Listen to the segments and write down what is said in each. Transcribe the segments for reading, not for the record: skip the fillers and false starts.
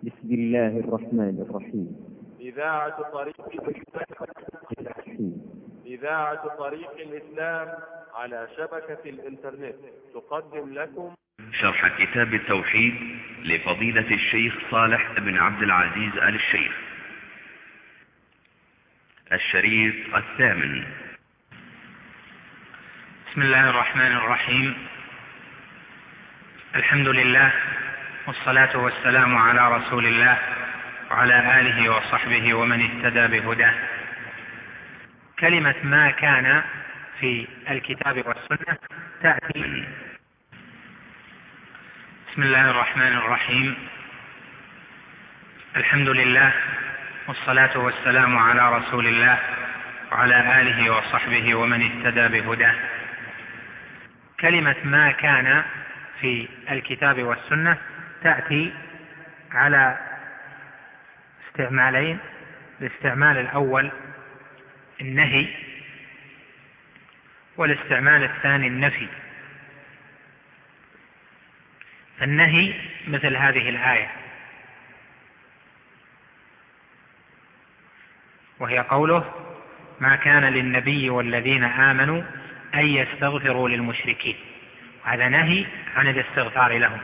بسم الله الرحمن الرحيم. إذاعة طريق الإسلام على شبكة الإنترنت تقدم لكم شرح كتاب التوحيد لفضيلة الشيخ صالح بن عبد العزيز آل الشيخ، الشريط 8. بسم الله الرحمن الرحيم. الحمد لله والصلاة والسلام على رسول الله وعلى آله وصحبه ومن اهتدى بهداه. كلمة ما كان في الكتاب والسنة تأتي. بسم الله الرحمن الرحيم. الحمد لله والصلاة والسلام على رسول الله وعلى آله وصحبه ومن اهتدى بهداه. كلمة ما كان في الكتاب والسنة تأتي على استعمالين. الاستعمال الأول النهي، والاستعمال الثاني النفي. النهي مثل هذه الآية، وهي قوله: ما كان للنبي والذين آمنوا أن يستغفروا للمشركين. هذا نهي عن الاستغفار لهم.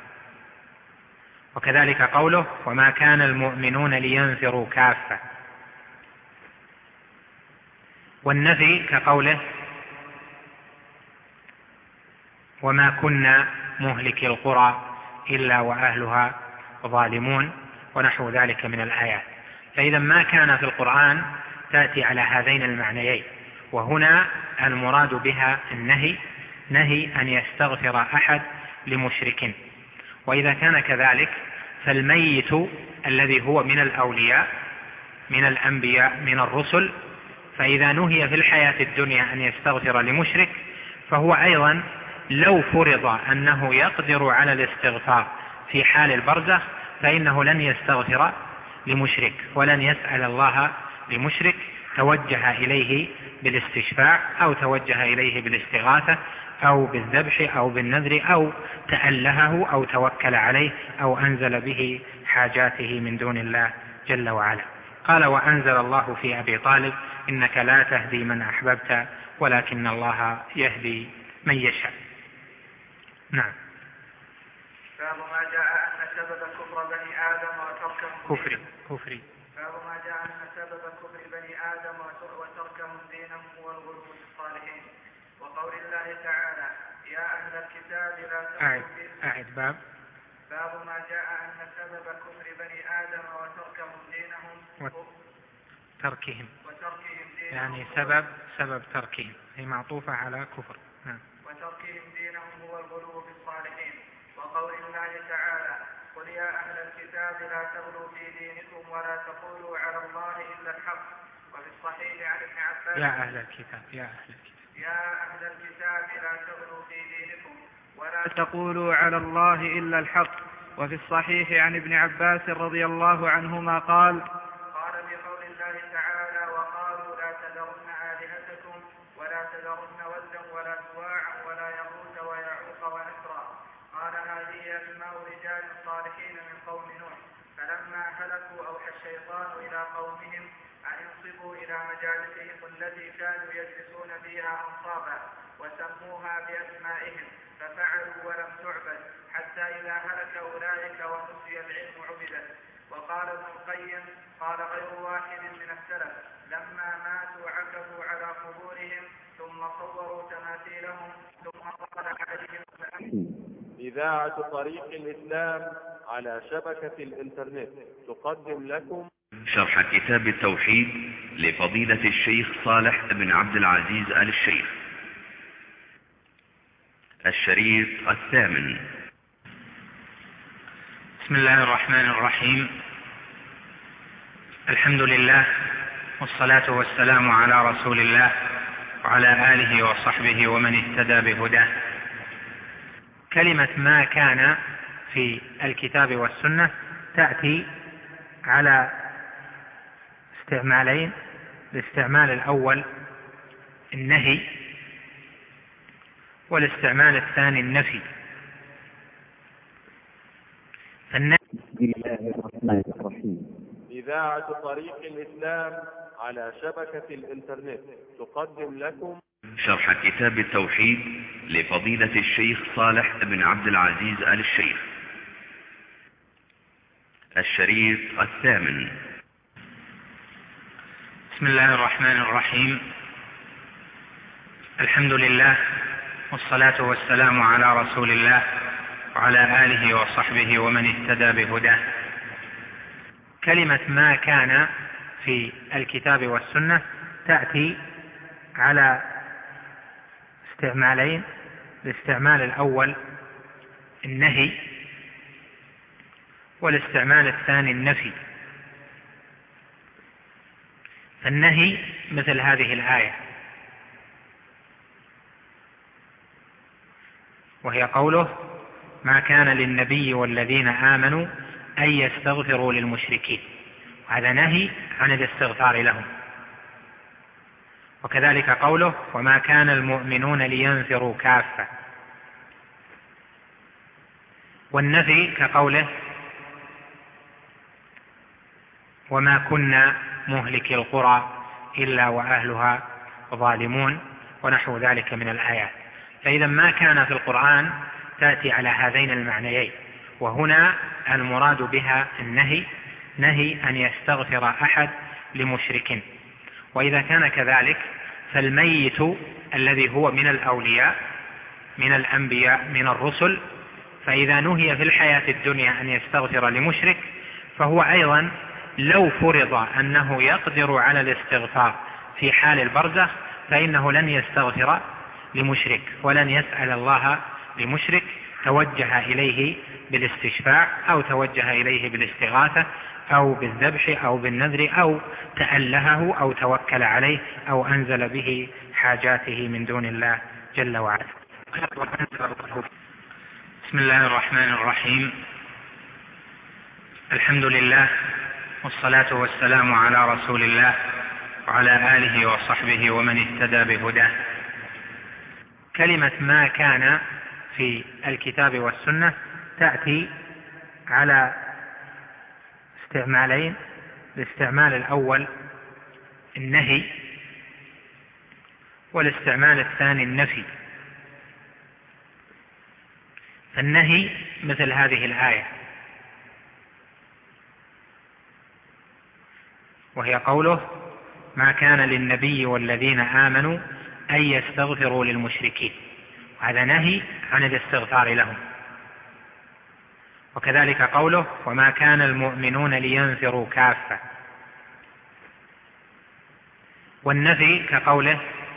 وكذلك قوله: وما كان المؤمنون لينفروا كافة. والنفي كقوله: وما كنا مهلك القرى إلا وأهلها ظالمون، ونحو ذلك من الآيات. فإذا ما كان في القرآن تأتي على هذين المعنيين، وهنا المراد بها النهي، نهي أن يستغفر أحد لمشرك. وإذا كان كذلك فالميت الذي هو من الأولياء من الأنبياء من الرسل، فإذا نهي في الحياة الدنيا أن يستغفر لمشرك، فهو أيضا لو فرض أنه يقدر على الاستغفار في حال البرزخ فإنه لن يستغفر لمشرك ولن يسأل الله لمشرك توجه إليه بالاستشفاع أو توجه إليه بالاستغاثة أو بالذبح أو بالنذر أو تألهه أو توكل عليه أو أنزل به حاجاته من دون الله جل وعلا. قال: وأنزل الله في أبي طالب: إنك لا تهدي من أحببت ولكن الله يهدي من يشاء. نعم. باب ما جاء أن سبب كفر بني آدم وتركهم كفري. باب ما جاء أن سبب كفر بني آدم وتركهم دينهم هو الغلو في الصالحين، وقول الله تعالى: يا أهل الكتاب لا أعد باب ما جاء أن سبب كفر بني آدم وتركهم دينهم وتركهم دينهم، يعني سبب تركهم هي معطوفة على كفر. نعم. وتركهم دينهم هو الغلو في الصالحين، وقول الله تعالى: قل يا أهل الكتاب لا تغلوا في دينكم ولا تقولوا على الله إلا الحق. وفي الصحيح عن ابن عباس: يا أهل الكتاب لا تغلوا في دينكم ولا تقولوا على الله إلا الحق. وفي الصحيح عن ابن عباس رضي الله عنهما قال بقول الله تعالى: وقالوا لا تذرن آلهتكم ولا تذرن ودا ولا سواعا ولا يغوث ويعوق ونسرا. قال: هذه أسماء رجال صالحين من قوم نوح، فلما هلكوا أوحى الشيطان إلى قومهم أن ينصبوا إلى مجالسهم التي كانوا يجلسون فيها أنصابا، وسموها بأسمائهم، ففعلوا ولم تعبد، حتى إذا هلك أولئك ونسي العلم عبدت. وقال ابن القيم: قال غير واحد من السلف: لما ماتوا عكفوا على قبورهم ثم صوروا تماثيلهم ثم قال عليهم. إذاعة طريق الإسلام على شبكة الإنترنت تقدم لكم شرح كتاب التوحيد لفضيلة الشيخ صالح بن عبد العزيز آل الشيخ، الشريط 8. بسم الله الرحمن الرحيم. الحمد لله والصلاة والسلام على رسول الله وعلى آله وصحبه ومن اهتدى بهداه. كلمة ما كان في الكتاب والسنة تأتي على استعمالين. الاستعمال الأول النهي، والاستعمال الثاني النفي. بسم الله الرحمن الرحيم. إذاعة طريق الإسلام على شبكة الإنترنت تقدم لكم شرح كتاب التوحيد لفضيلة الشيخ صالح بن عبد العزيز آل الشيخ، الشريط 8. بسم الله الرحمن الرحيم. الحمد لله والصلاة والسلام على رسول الله وعلى آله وصحبه ومن اهتدى بهداه. كلمة ما كان في الكتاب والسنة تأتي على استعمالين. الاستعمال الأول النهي، والاستعمال الثاني النفي. النهي مثل هذه الآية، وهي قوله: ما كان للنبي والذين آمنوا أن يستغفروا للمشركين. وهذا نهي عن الاستغفار لهم. وكذلك قوله: وما كان المؤمنون لينفروا كافة. والنفي كقوله: وما كنا مهلك القرى إلا وأهلها ظالمون، ونحو ذلك من الآيات. فإذا ما كان في القرآن تأتي على هذين المعنيين، وهنا المراد بها النهي، نهي أن يستغفر أحد لمشرك. وإذا كان كذلك فالميت الذي هو من الأولياء من الأنبياء من الرسل، فإذا نهي في الحياة الدنيا أن يستغفر لمشرك، فهو أيضا لو فرض أنه يقدر على الاستغفار في حال البرزخ فإنه لن يستغفر لمشرك ولن يسأل الله لمشرك، توجه إليه بالاستشفاع أو توجه إليه بالاستغاثة أو بالذبح أو بالنذر أو تألهه أو توكل عليه أو أنزل به حاجاته من دون الله جل وعلا. بسم الله الرحمن الرحيم. الحمد لله والصلاة والسلام على رسول الله وعلى آله وصحبه ومن اهتدى بهداه. كلمة ما كان في الكتاب والسنة تأتي على استعمالين. الاستعمال الأول النهي، والاستعمال الثاني النفي. النهي مثل هذه الآية، وهي قوله: ما كان للنبي والذين آمنوا أن يستغفروا للمشركين. هذا نهي عن الاستغفار لهم. وكذلك قوله: وما كان المؤمنون لينفروا كافة. والنفي كقوله: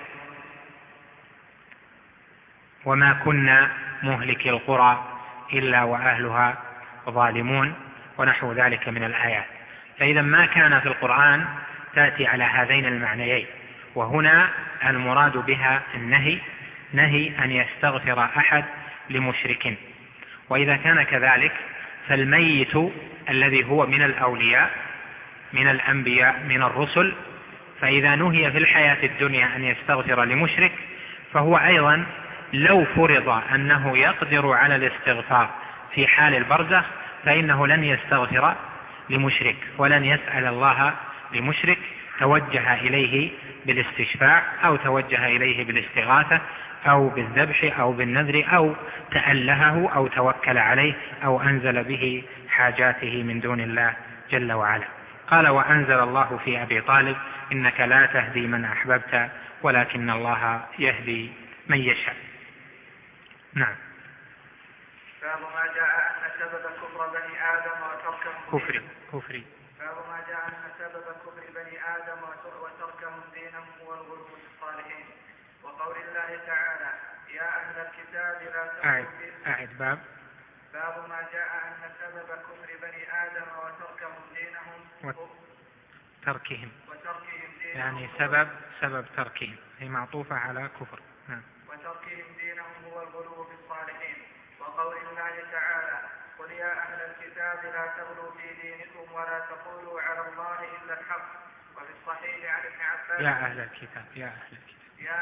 وما كنا مهلك القرى إلا وأهلها ظالمون، ونحو ذلك من الآيات. فإذا ما كان في القرآن تأتي على هذين المعنيين، وهنا المراد بها النهي، نهي أن يستغفر أحد لمشرك. وإذا كان كذلك فالميت الذي هو من الأولياء من الأنبياء من الرسل، فإذا نهي في الحياة الدنيا أن يستغفر لمشرك، فهو أيضا لو فرض أنه يقدر على الاستغفار في حال البرزخ فإنه لن يستغفر لمشرك ولن يسأل الله لمشرك، توجه إليه بالاستشفاع أو توجه إليه بالاستغاثة أو بالذبح أو بالنذر أو تألهه أو توكل عليه أو أنزل به حاجاته من دون الله جل وعلا. قال: وأنزل الله في أبي طالب: إنك لا تهدي من أحببت ولكن الله يهدي من يشاء. نعم. باب ما جاء أن سبب كفر بني آدم وتركهم كفري. باب ما جاء أن سبب كفر بني آدم وتركهم دينهم هو الغلو في الصالحين، وقول الله تعالى: يا أهل الكتاب لا تغلوا. أعد باب ما جاء أن سبب كفر بني آدم وتركهم دينهم وتركهم دينهم، يعني سبب تركهم، هي معطوفة على كفر. نعم. وتركهم دينهم هو الغلو في الصالحين، وقول الله تعالى: قل يا أهل الكتاب لا تغلوا في دينكم ولا تقولوا على الله إلا الحق. وفي الصحيح عن ابن عباس: يا أهل الكتاب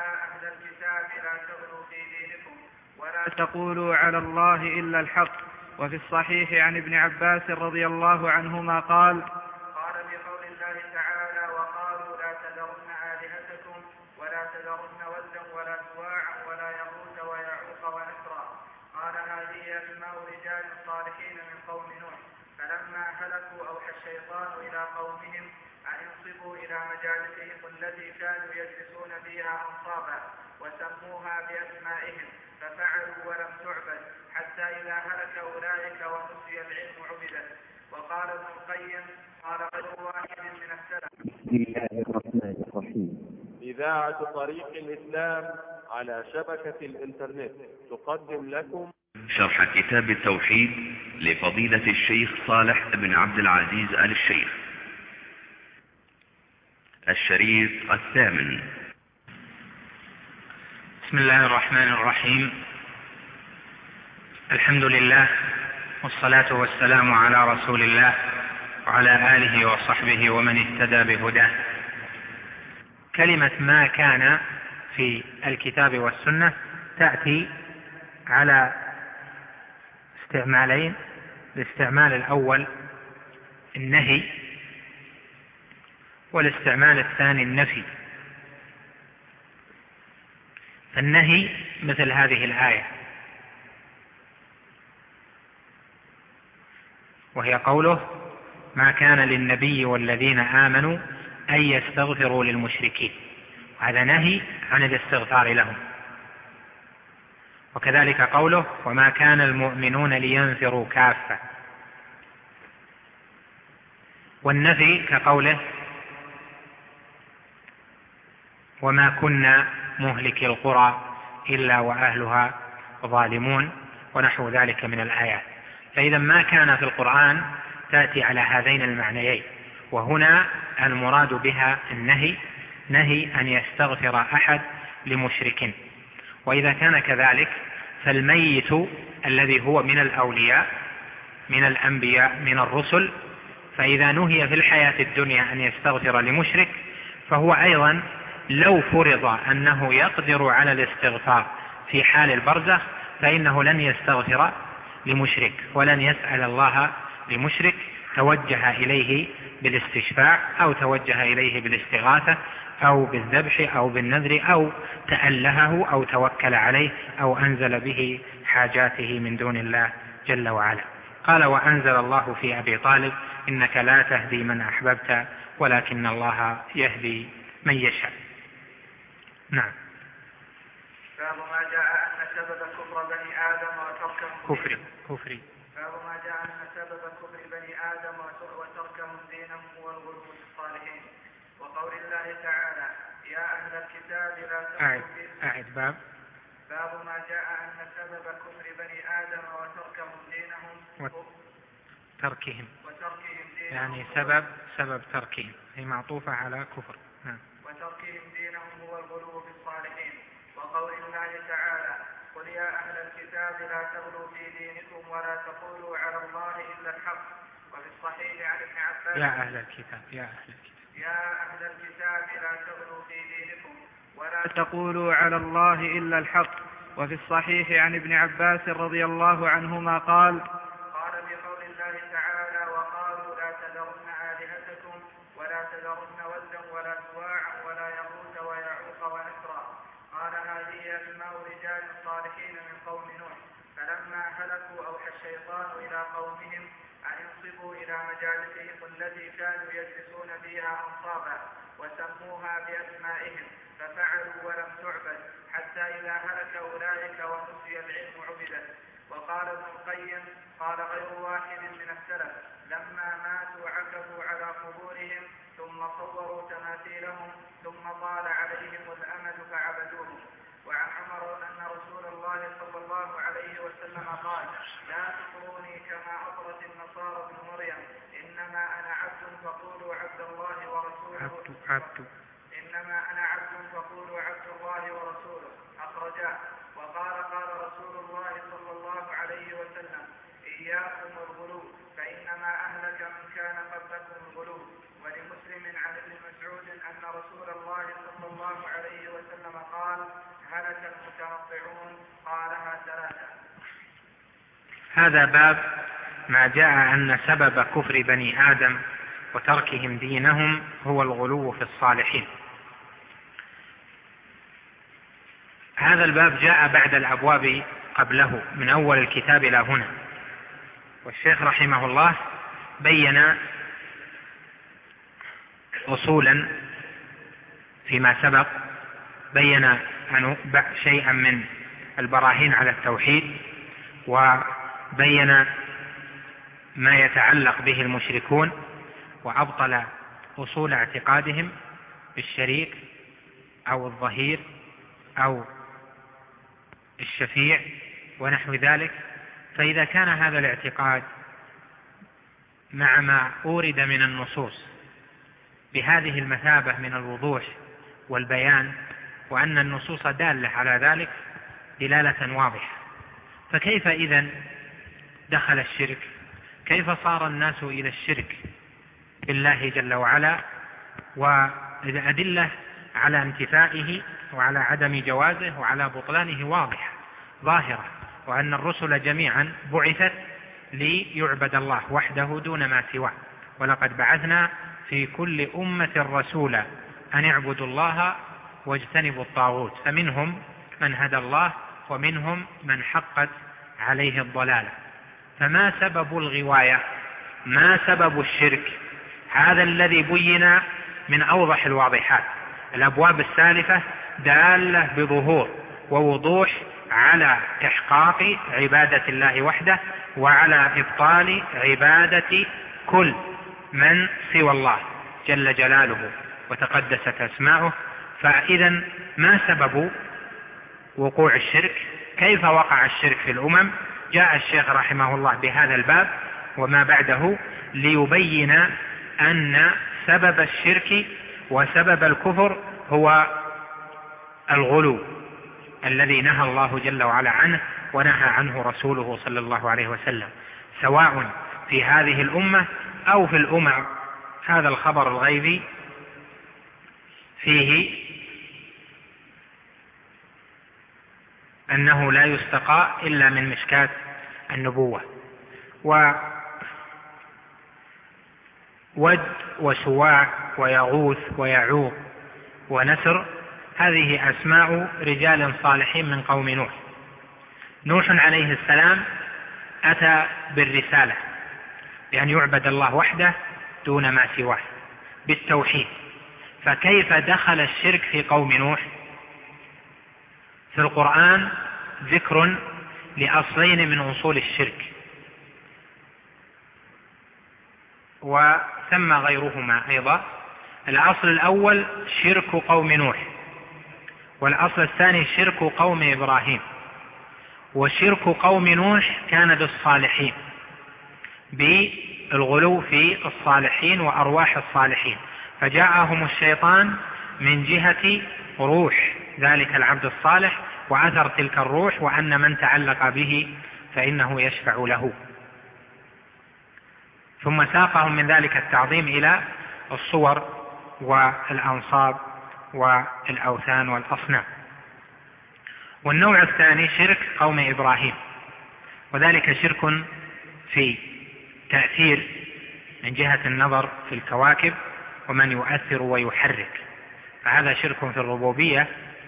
لا تغلوا في دينكم ولا تقولوا على الله إلا الحق. وفي الصحيح عن ابن عباس رضي الله عنهما قال في قول الله تعالى وقالوا لا تذرن آلهتكم ولا تذرن ودا ولا سواعا ولا يغوث ويعوق ونسرا قال هذه أسماء رجال صالحين من قوم نوح فلما هلكوا أوحى الشيطان إلى قومهم أن ينصبوا إلى مجالسهم التي كانوا يجلسون فيها أنصابا وسموها بأسمائهم ففعلوا ولم تعبد حتى إذا هلك أولئك ونسي العلم عبدت. وقال ابن القيم قال غير واحد من السلف. بسم الله الرحمن الرحيم. إذاعة طريق الإسلام على شبكة الإنترنت تقدم لكم شرح كتاب التوحيد لفضيلة الشيخ صالح بن عبد العزيز آل الشيخ، الشريط 8. بسم الله الرحمن الرحيم. الحمد لله والصلاة والسلام على رسول الله وعلى آله وصحبه ومن اهتدى بهداه. كلمة ما كان في الكتاب والسنة تأتي على استعمالين. الاستعمال الأول النهي، والاستعمال الثاني النفي. النهي مثل هذه الآية، وهي قوله ما كان للنبي والذين آمنوا أن يستغفروا للمشركين، هذا نهي عن الاستغفار لهم. وكذلك قوله وما كان المؤمنون لينفروا كافة. والنفي كقوله وما كنا مهلك القرى إلا وأهلها ظالمون، ونحو ذلك من الآيات. فإذا ما كان في القرآن تأتي على هذين المعنيين، وهنا المراد بها النهي، نهي أن يستغفر أحد لمشرك. وإذا كان كذلك فالميت الذي هو من الأولياء من الأنبياء من الرسل، فإذا نهي في الحياة الدنيا أن يستغفر لمشرك، فهو أيضا لو فرض أنه يقدر على الاستغفار في حال البرزخ فإنه لن يستغفر لمشرك ولن يسأل الله لمشرك، توجه إليه بالاستشفاع أو توجه إليه بالاستغاثة أو بالذبح أو بالنذر أو تألهه أو توكل عليه أو أنزل به حاجاته من دون الله جل وعلا. قال وأنزل الله في أبي طالب إنك لا تهدي من أحببت ولكن الله يهدي من يشاء. نعم. باب ما جاء أن سبب كفر بني آدم وتركهم كفري. باب ما جاء أن سبب كفر بني آدم وتركهم دينهم هو الغلو في الصالحين. وقول الله تعالى يا أهل الكتاب لا تغلوا أعد باب ما جاء أن سبب كفر بني آدم وتركهم دينهم وتركهم دينهم يعني سبب تركهم، هي معطوفة على كفر. نعم. وتركهم دينهم هو الغلو في الصالحين. وقول الله تعالى قل يا أهل الكتاب لا تغلوا في دينكم ولا تقولوا على الله إلا الحق. وفي الصحيح عن ابن عباس يا أهل الكتاب لا تغلوا في دينكم ولا تقولوا على الله إلا الحق. وفي الصحيح عن ابن عباس رضي الله عنهما قال في قول الله تعالى وقالوا لا تذرن آلهتكم ولا تذرن ودا ولا سواعا ولا يغوث ويعوق ونسرا قال هذه أسماء رجال صالحين من قوم نوح فلما هلكوا أوحى الشيطان إلى قومهم أن ينصبوا إلى مجالسهم التي كانوا يجلسون فيها أنصابا وسموها بأسمائهم ففعلوا ولم تعبد حتى إذا هلك أولئك ونسي العلم عبدت. وقال ابن القيم قال غير واحد من السلف لما ماتوا عكفوا على قبورهم ثم صوروا تماثيلهم ثم طال عليهم الأمد فعبدوهم. وعن عمر أن رسول الله صلى الله عليه وسلم قال لا تطروني كما أطرت النصارى ابن مريم إنما أنا عبد فقولوا عبد الله ورسوله إنما أنا عبد فقولوا عبد الله ورسوله أخرجاه. وقال رسول الله صلى الله عليه وسلم إياكم الغلو فإنما أهلك من كان قبلكم الغلو. ولمسلم عن ابن مسعود أن رسول الله صلى الله عليه وسلم قال هلك المتنطعون قالها 3. هذا باب ما جاء أن سبب كفر بني آدم وتركهم دينهم هو الغلو في الصالحين. هذا الباب جاء بعد الأبواب قبله من أول الكتاب إلى هنا، والشيخ رحمه الله بين أصولا فيما سبق، بين شيئا من البراهين على التوحيد، وبين ما يتعلق به المشركون، وأبطل أصول اعتقادهم بالشريك أو الظهير أو الشفيع ونحو ذلك. فإذا كان هذا الاعتقاد مع ما أورد من النصوص بهذه المثابة من الوضوح والبيان، وأن النصوص دالة على ذلك دلالة واضحة، فكيف إذن دخل الشرك؟ كيف صار الناس إلى الشرك بالله جل وعلا؟ والأدلة على انتفائه وعلى عدم جوازه وعلى بطلانه واضحة ظاهرة، وأن الرسل جميعا بعثت ليعبد الله وحده دون ما سواه، ولقد بعثنا في كل أمة رسولا أن اعبدوا الله واجتنبوا الطاغوت، فمنهم من هدى الله ومنهم من حقت عليه الضلالة. فما سبب الغواية؟ ما سبب الشرك؟ هذا الذي بين من أوضح الواضحات. الأبواب السالفة دالة بظهور ووضوح على إحقاق عبادة الله وحده، وعلى إبطال عبادة كل من سوى الله جل جلاله وتقدست أسماؤه. فإذا ما سبب وقوع الشرك؟ كيف وقع الشرك في الأمم؟ جاء الشيخ رحمه الله بهذا الباب وما بعده ليبين أن سبب الشرك وسبب الكفر هو الغلو الذي نهى الله جل وعلا عنه ونهى عنه رسوله صلى الله عليه وسلم، سواء في هذه الأمة أو في الأمم. هذا الخبر الغيبي فيه أنه لا يستقى إلا من مشكاة النبوة. ود وسواع ويغوث ويعوق ونسر هذه أسماء رجال صالحين من قوم نوح. نوح عليه السلام أتى بالرسالة بأن يعبد الله وحده دون ما سواه بالتوحيد. فكيف دخل الشرك في قوم نوح؟ في القرآن ذكر لأصلين من أصول الشرك وثم غيرهما أيضا. الأصل الأول شرك قوم نوح، والأصل الثاني شرك قوم إبراهيم. وشرك قوم نوح كان بالصالحين، بالغلو في الصالحين وأرواح الصالحين، فجاءهم الشيطان من جهة روح ذلك العبد الصالح وأثر تلك الروح، وأن من تعلق به فإنه يشفع له، ثم ساقهم من ذلك التعظيم إلى الصور والأنصاب والأوثان والأصنام. والنوع الثاني شرك قوم إبراهيم، وذلك شرك في تأثير من جهة النظر في الكواكب ومن يؤثر ويحرك، فهذا شرك في الربوبية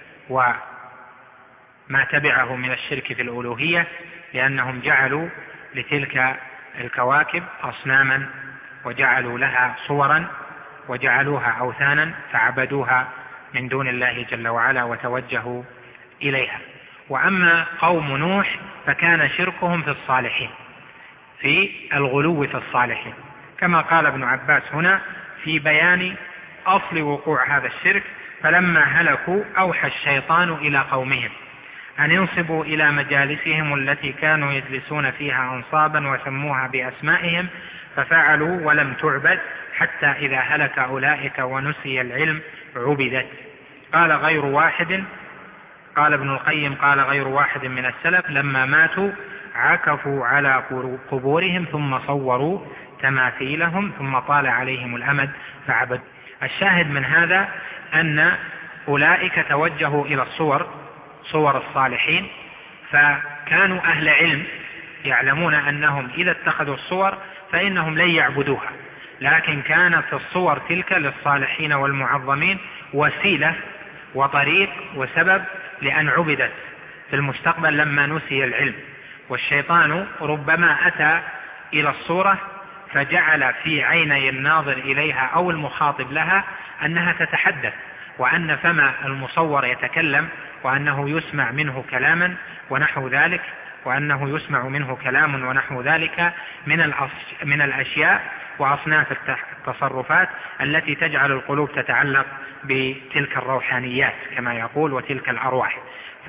وما تبعه من الشرك في الألوهية، لأنهم جعلوا لتلك الكواكب أصناما وجعلوا لها صورا وجعلوها أوثانا فعبدوها من دون الله جل وعلا وتوجهوا إليها. وأما قوم نوح فكان شركهم في الصالحين، في الغلو في الصالحين، كما قال ابن عباس هنا في بيان أصل وقوع هذا الشرك: فلما هلكوا أوحى الشيطان إلى قومهم أن ينصبوا إلى مجالسهم التي كانوا يجلسون فيها أنصابا وسموها بأسمائهم ففعلوا ولم تعبد حتى إذا هلك أولئك ونسي العلم عبدت. قال غير واحد، قال ابن القيم قال غير واحد من السلف لما ماتوا عكفوا على قبورهم ثم صوروا تماثيلهم ثم طال عليهم الأمد فعبد. الشاهد من هذا أن أولئك توجهوا إلى صور الصالحين، فكانوا أهل علم يعلمون أنهم إذا اتخذوا الصور فإنهم لن يعبدوها، لكن كانت الصور تلك للصالحين والمعظمين وسيلة وطريق وسبب لأن عبدت في المستقبل لما نسي العلم. والشيطان ربما أتى إلى الصورة فجعل في عيني الناظر إليها أو المخاطب لها أنها تتحدث، وأن فم المصور يتكلم، وأنه يسمع منه كلاما ونحو ذلك، وأنه يسمع منه كلام ونحو ذلك من الأشياء وأصناف التصرفات التي تجعل القلوب تتعلق بتلك الروحانيات كما يقول وتلك الأرواح،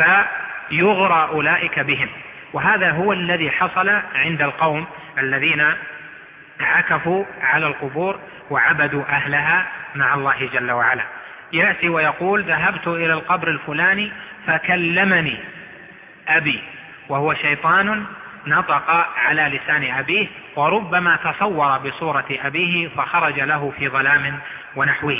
فيغرى أولئك بهم. وهذا هو الذي حصل عند القوم الذين عكفوا على القبور وعبدوا أهلها مع الله جل وعلا. يأتي ويقول ذهبت إلى القبر الفلاني فكلمني أبي، وهو شيطان نطق على لسان أبيه، وربما تصور بصورة أبيه فخرج له في ظلام ونحوه،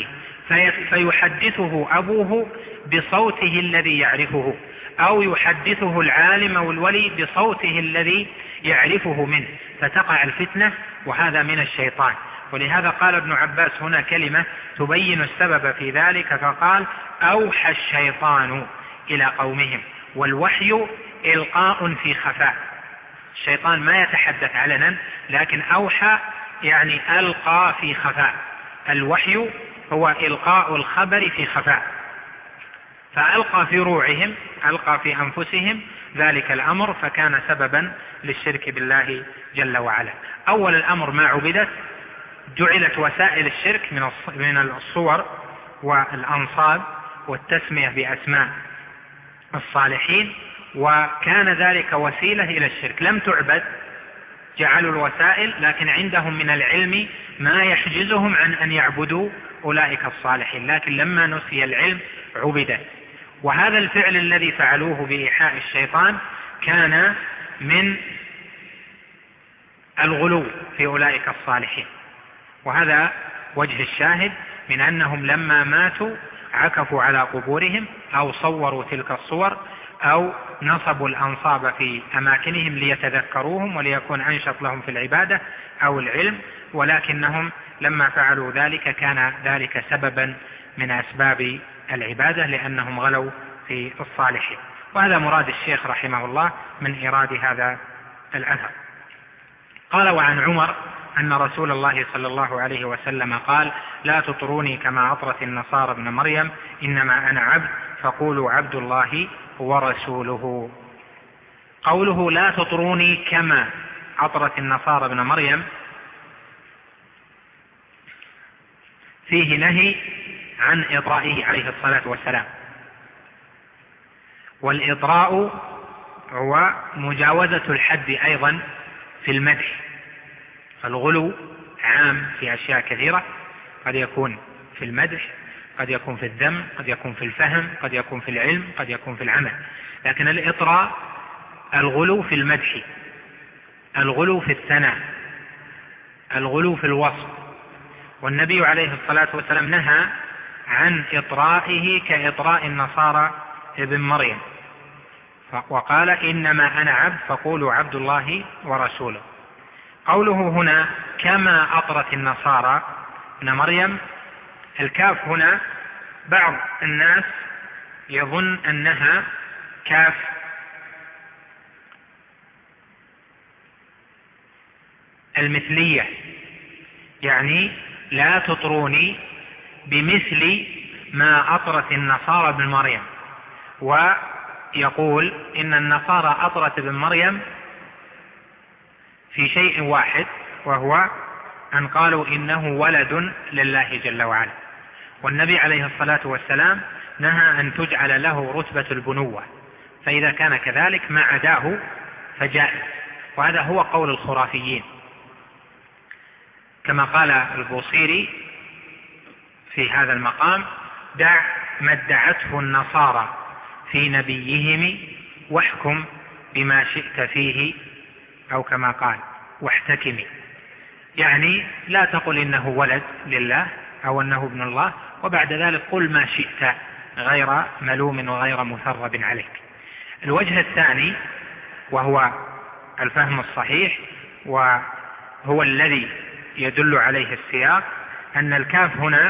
فيحدثه أبوه بصوته الذي يعرفه، أو يحدثه العالم والولي بصوته الذي يعرفه منه، فتقع الفتنة، وهذا من الشيطان. ولهذا قال ابن عباس هنا كلمة تبين السبب في ذلك، فقال أوحى الشيطان إلى قومهم، والوحي إلقاء في خفاء. الشيطان ما يتحدث علنا، لكن أوحى يعني ألقى في خفاء. الوحي هو إلقاء الخبر في خفاء، فألقى في روعهم، ألقى في أنفسهم ذلك الأمر، فكان سببا للشرك بالله جل وعلا. أول الأمر ما عبدت، جعلت وسائل الشرك من الصور والأنصاب والتسمية بأسماء الصالحين، وكان ذلك وسيلة إلى الشرك. لم تعبد، جعلوا الوسائل، لكن عندهم من العلم ما يحجزهم عن أن يعبدوا أولئك الصالحين، لكن لما نسي العلم عبدت. وهذا الفعل الذي فعلوه بإيحاء الشيطان كان من الغلو في أولئك الصالحين، وهذا وجه الشاهد من أنهم لما ماتوا عكفوا على قبورهم، أو صوروا تلك الصور، أو نصبوا الأنصاب في أماكنهم ليتذكروهم وليكون أنشط لهم في العبادة أو العلم، ولكنهم لما فعلوا ذلك كان ذلك سببا من أسباب العبادة، لأنهم غلوا في الصالحين. وهذا مراد الشيخ رحمه الله من إيراد هذا الأثر. قال وعن عمر أن رسول الله صلى الله عليه وسلم قال لا تطروني كما أطرت النصارى ابن مريم، إنما أنا عبد فقولوا عبد الله ورسوله. قوله لا تطروني كما أطرت النصارى ابن مريم فيه نهي عن إطرائه عليه الصلاة والسلام، والإطراء هو مجاوزة الحد أيضا في المدح. الغلو عام في أشياء كثيرة، قد يكون في المدح، قد يكون في الذم، قد يكون في الفهم، قد يكون في العلم، قد يكون في العمل. لكن الإطراء الغلو في المدح، الغلو في الثناء، الغلو في الوصف. والنبي عليه الصلاة والسلام نهى عن إطرائه كإطراء النصارى ابن مريم، وقال إنما أنا عبد فقولوا عبد الله ورسوله. قوله هنا كما أطرت النصارى ابن مريم، الكاف هنا بعض الناس يظن أنها كاف المثلية، يعني لا تطروني بمثل ما أطرت النصارى ابن مريم، ويقول إن النصارى أطرت ابن مريم في شيء واحد، وهو أن قالوا إنه ولد لله جل وعلا، والنبي عليه الصلاة والسلام نهى أن تجعل له رتبة البنوة، فإذا كان كذلك ما عداه فجائز. وهذا هو قول الخرافيين، كما قال البوصيري في هذا المقام دع ما ادعته النصارى في نبيهم واحكم بما شئت فيه، أو كما قال واحتكمي، يعني لا تقل إنه ولد لله أو أنه ابن الله، وبعد ذلك قل ما شئت غير ملوم وغير مثرب عليك. الوجه الثاني وهو الفهم الصحيح وهو الذي يدل عليه السياق أن الكاف هنا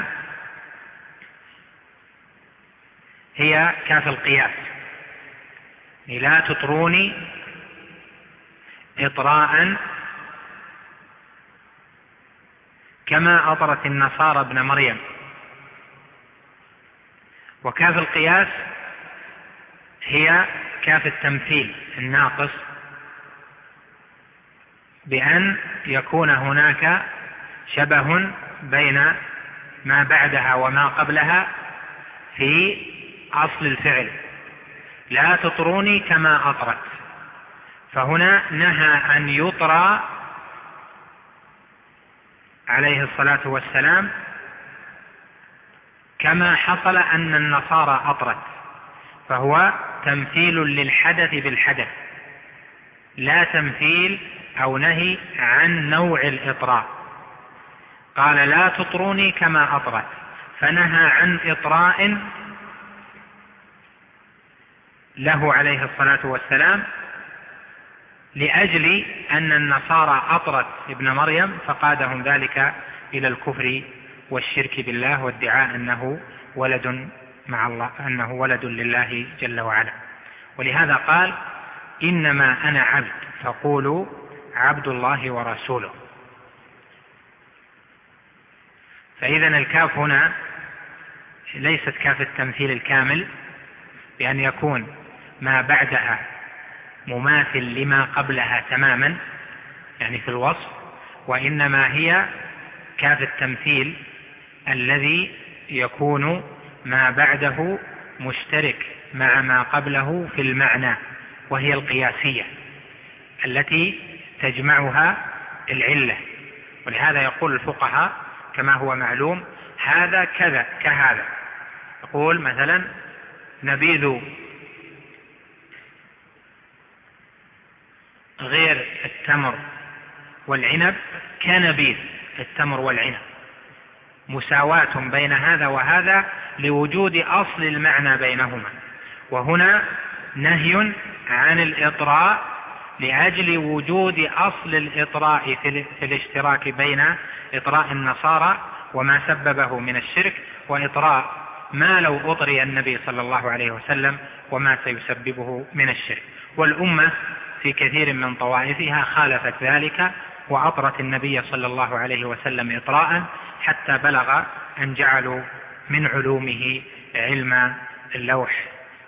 هي كاف القياس، لا تطروني إطراء كما أطرت النصارى ابن مريم. وكاف القياس هي كاف التمثيل الناقص، بأن يكون هناك شبه بين ما بعدها وما قبلها في أصل الفعل، لا تطروني كما أطرت. فهنا نهى أن يطرى عليه الصلاة والسلام كما حصل أن النصارى أطرت، فهو تمثيل للحدث بالحدث، لا تمثيل أو نهي عن نوع الإطراء. قال لا تطروني كما أطرت، فنهى عن إطراء له عليه الصلاة والسلام لأجل أن النصارى أطرت ابن مريم، فقادهم ذلك إلى الكفر والشرك بالله وادعاء أنه ولد مع الله، أنه ولد لله جل وعلا. ولهذا قال إنما أنا عبد فقولوا عبد الله ورسوله. فإذا الكاف هنا ليست كاف التمثيل الكامل بأن يكون ما بعدها مماثل لما قبلها تماما يعني في الوصف، وإنما هي كاف التمثيل الذي يكون ما بعده مشترك مع ما قبله في المعنى، وهي القياسية التي تجمعها العلة. ولهذا يقول الفقهاء كما هو معلوم هذا كذا كهذا. يقول مثلا نبيذ غير التمر والعنب كنبيذ التمر والعنب، مساواة بين هذا وهذا لوجود أصل المعنى بينهما. وهنا نهي عن الإطراء لأجل وجود أصل الإطراء في الاشتراك بين إطراء النصارى وما سببه من الشرك، وإطراء ما لو أطري النبي صلى الله عليه وسلم وما سيسببه من الشرك. والأمة في كثير من طوائفها خالفت ذلك وأطرت النبي صلى الله عليه وسلم إطراء حتى بلغ أن جعلوا من علومه علم اللوح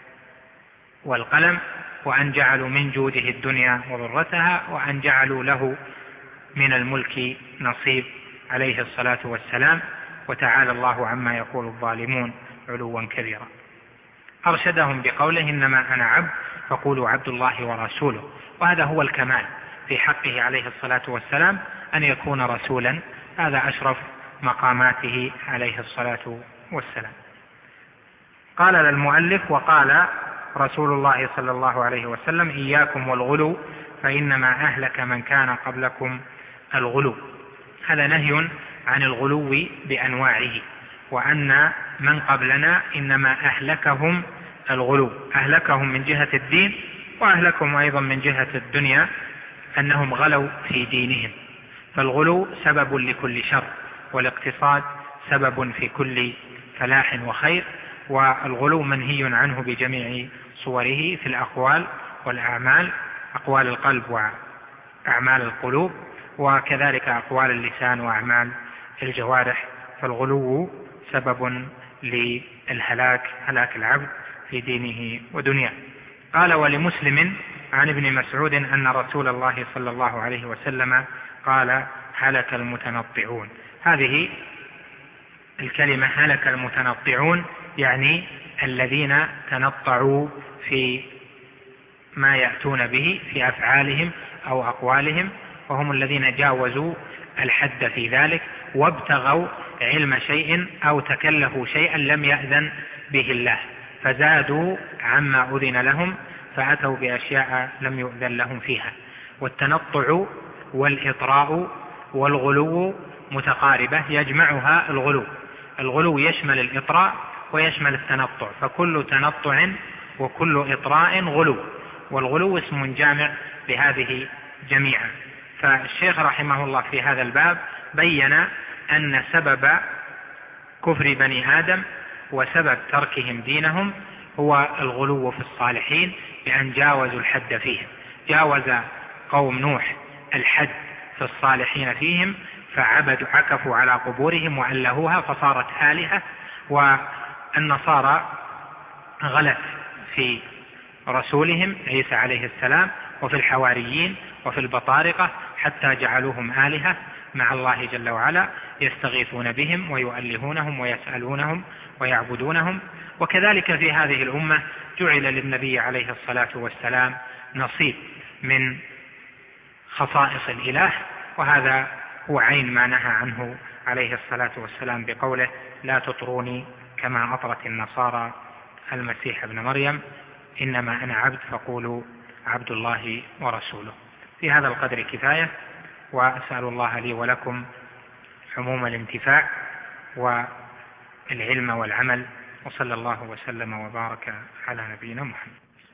والقلم، وأن جعلوا من جوده الدنيا وضرتها، وأن جعلوا له من الملك نصيب عليه الصلاة والسلام. وتعالى الله عما يقول الظالمون علوا كبيرا. أرشدهم بقوله إنما أنا عبد فقولوا عبد الله ورسوله. وهذا هو الكمال في حقه عليه الصلاة والسلام أن يكون رسولا، هذا أشرف مقاماته عليه الصلاة والسلام. قال للمؤلف وقال رسول الله صلى الله عليه وسلم إياكم والغلو فإنما أهلك من كان قبلكم الغلو. هذا نهي عن الغلو بأنواعه، وأن من قبلنا إنما أهلكهم الغلو، أهلكهم من جهة الدين وأهلكهم أيضا من جهة الدنيا، أنهم غلوا في دينهم. فالغلو سبب لكل شر، والاقتصاد سبب في كل فلاح وخير. والغلو منهي عنه بجميع صوره في الأقوال والأعمال، أقوال القلب وأعمال القلوب، وكذلك أقوال اللسان وأعمال الجوارح. فالغلو سبب للهلاك، هلاك العبد في دينه ودنياه. قال ولمسلم عن ابن مسعود أن رسول الله صلى الله عليه وسلم قال هلك المتنطعون. هذه الكلمة هلك المتنطعون يعني الذين تنطعوا في ما يأتون به في أفعالهم أو أقوالهم، وهم الذين جاوزوا الحد في ذلك وابتغوا علم شيء أو تكلفوا شيئا لم يأذن به الله فزادوا عما أذن لهم فأتوا بأشياء لم يؤذن لهم فيها. والتنطع والإطراء والغلو متقاربة يجمعها الغلو. الغلو يشمل الإطراء ويشمل التنطع، فكل تنطع وكل إطراء غلو. والغلو اسم جامع لهذه جميعا. فالشيخ رحمه الله في هذا الباب بين أن سبب كفر بني آدم وسبب تركهم دينهم هو الغلو في الصالحين، بأن جاوزوا الحد فيهم. جاوز قوم نوح الحد في الصالحين فيهم، عكفوا على قبورهم وألهوها فصارت آلهة. والنصارى غلت في رسولهم عيسى عليه السلام وفي الحواريين وفي البطارقة حتى جعلوهم آلهة مع الله جل وعلا، يستغيثون بهم ويؤلهونهم ويسألونهم ويعبدونهم. وكذلك في هذه الأمة جعل للنبي عليه الصلاة والسلام نصيب من خصائص الإله، وهذا هو عين ما نهى عنه عليه الصلاة والسلام بقوله: لا تطروني كما أطرت النصارى المسيح ابن مريم، إنما أنا عبد فقولوا عبد الله ورسوله. في هذا القدر كفاية، وأسأل الله لي ولكم عموم الانتفاع والعلم والعمل، وصلى الله وسلم وبارك على نبينا محمد.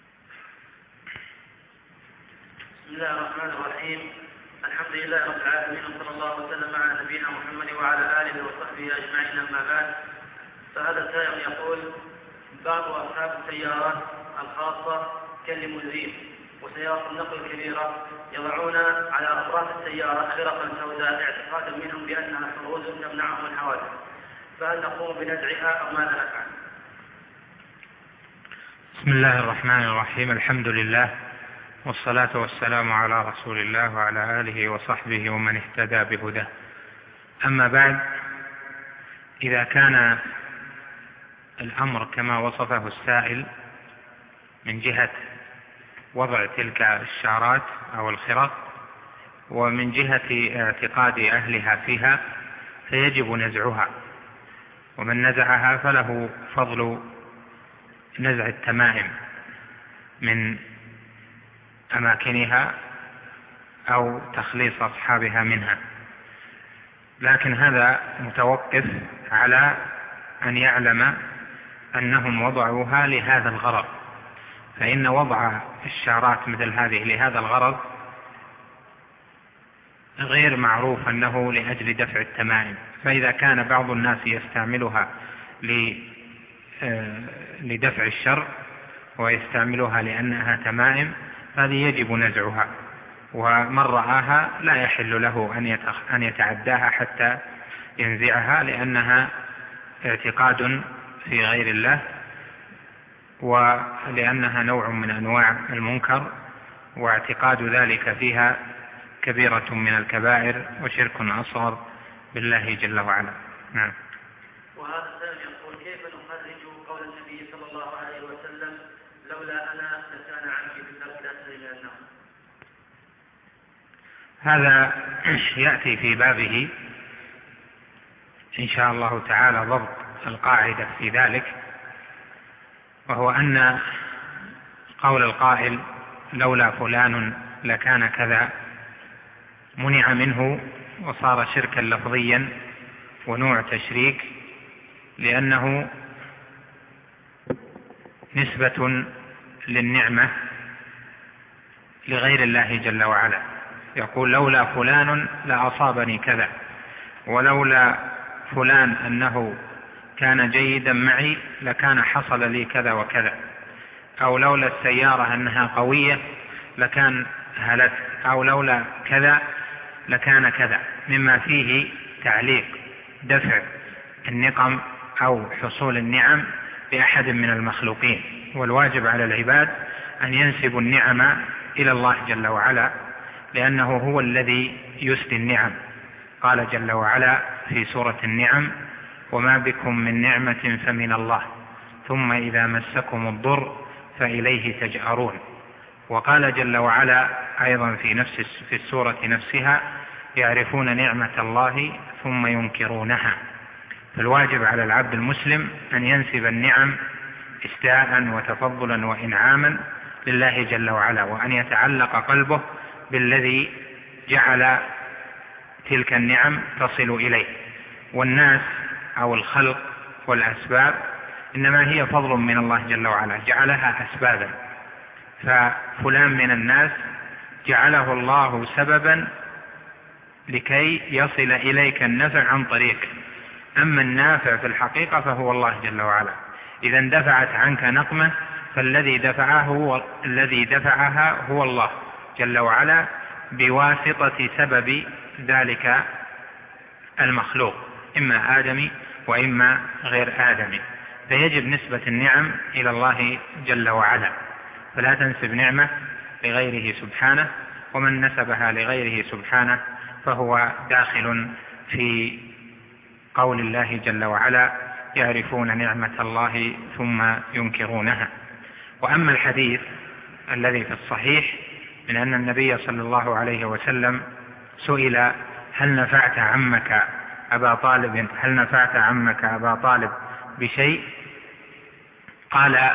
بسم الله الرحمن الرحيم. الحمد لله رب العالمين، وصلى الله وسلم على نبينا محمد وعلى آله وصحبه أجمعين. أما بعد، فهذا السائل يقول: بعض أصحاب السيارات الخاصة كالليموزين وسيارات النقل الكبيرة يضعون على أطراف السيارة خرقا سوداء اعتقادا منهم بأنها حروز تمنعهم الحوادث، فهل نقوم بنزعها أو ماذا نفعل؟ بسم الله الرحمن الرحيم. الحمد لله والصلاة والسلام على رسول الله وعلى آله وصحبه ومن اهتدى بهداه. أما بعد، إذا كان الأمر كما وصفه السائل من جهة وضع تلك الشعارات أو الخرق ومن جهة اعتقاد أهلها فيها، فيجب نزعها، ومن نزعها فله فضل نزع التمائم من أماكنها أو تخليص أصحابها منها، لكن هذا متوقف على أن يعلم أنهم وضعوها لهذا الغرض، فإن وضع الشعارات مثل هذه لهذا الغرض غير معروف أنه لأجل دفع التمائم. فإذا كان بعض الناس يستعملها لدفع الشر ويستعملها لأنها تمائم، هذه يجب نزعها، ومن رآها لا يحل له أن يتعداها حتى ينزعها، لأنها اعتقاد في غير الله، ولأنها نوع من أنواع المنكر، واعتقاد ذلك فيها كبيرة من الكبائر وشرك أصغر بالله جل وعلا. نعم. وهذا السائل يقول: كيف نخرج قول النبي صلى الله عليه وسلم: لولا أنا لكان عنك بالترك الأسفل من النار؟ هذا يأتي في بابه إن شاء الله تعالى ضبط القاعدة في ذلك، وهو أن قول القائل لولا فلان لكان كذا منع منه وصار شركا لفظيا ونوع تشريك، لأنه نسبة للنعمة لغير الله جل وعلا. يقول: لولا فلان لأصابني كذا، ولولا فلان أنه كان جيدا معي لكان حصل لي كذا وكذا، أو لولا السيارة أنها قوية لكان هلكت، أو لولا كذا لكان كذا، مما فيه تعليق دفع النقم أو حصول النعم بأحد من المخلوقين. والواجب على العباد أن ينسبوا النعم إلى الله جل وعلا، لأنه هو الذي يسدي النعم. قال جل وعلا في سورة النعم: وما بكم من نعمة فمن الله ثم إذا مسكم الضر فإليه تجأرون. وقال جل وعلا أيضا في السورة نفسها: يعرفون نعمة الله ثم ينكرونها. فالواجب على العبد المسلم أن ينسب النعم إسداء وتفضلا وإنعاما لله جل وعلا، وأن يتعلق قلبه بالذي جعل تلك النعم تصل إليه. والناس أو الخلق والأسباب إنما هي فضل من الله جل وعلا، جعلها أسبابا. ففلان من الناس جعله الله سببا لكي يصل إليك النفع عن طريقه. أما النافع في الحقيقة فهو الله جل وعلا. إذا اندفعت عنك نقمة فالذي دفعها هو الله جل وعلا بواسطة سبب ذلك المخلوق، إما آدمي وإما غير آدمي. فيجب نسبة النعم إلى الله جل وعلا، فلا تنسب نعمة لغيره سبحانه، ومن نسبها لغيره سبحانه فهو داخل في قول الله جل وعلا: يعرفون نعمة الله ثم ينكرونها. وأما الحديث الذي في الصحيح من أن النبي صلى الله عليه وسلم سئل: هل نفعت عمك أبا طالب بشيء؟ قال: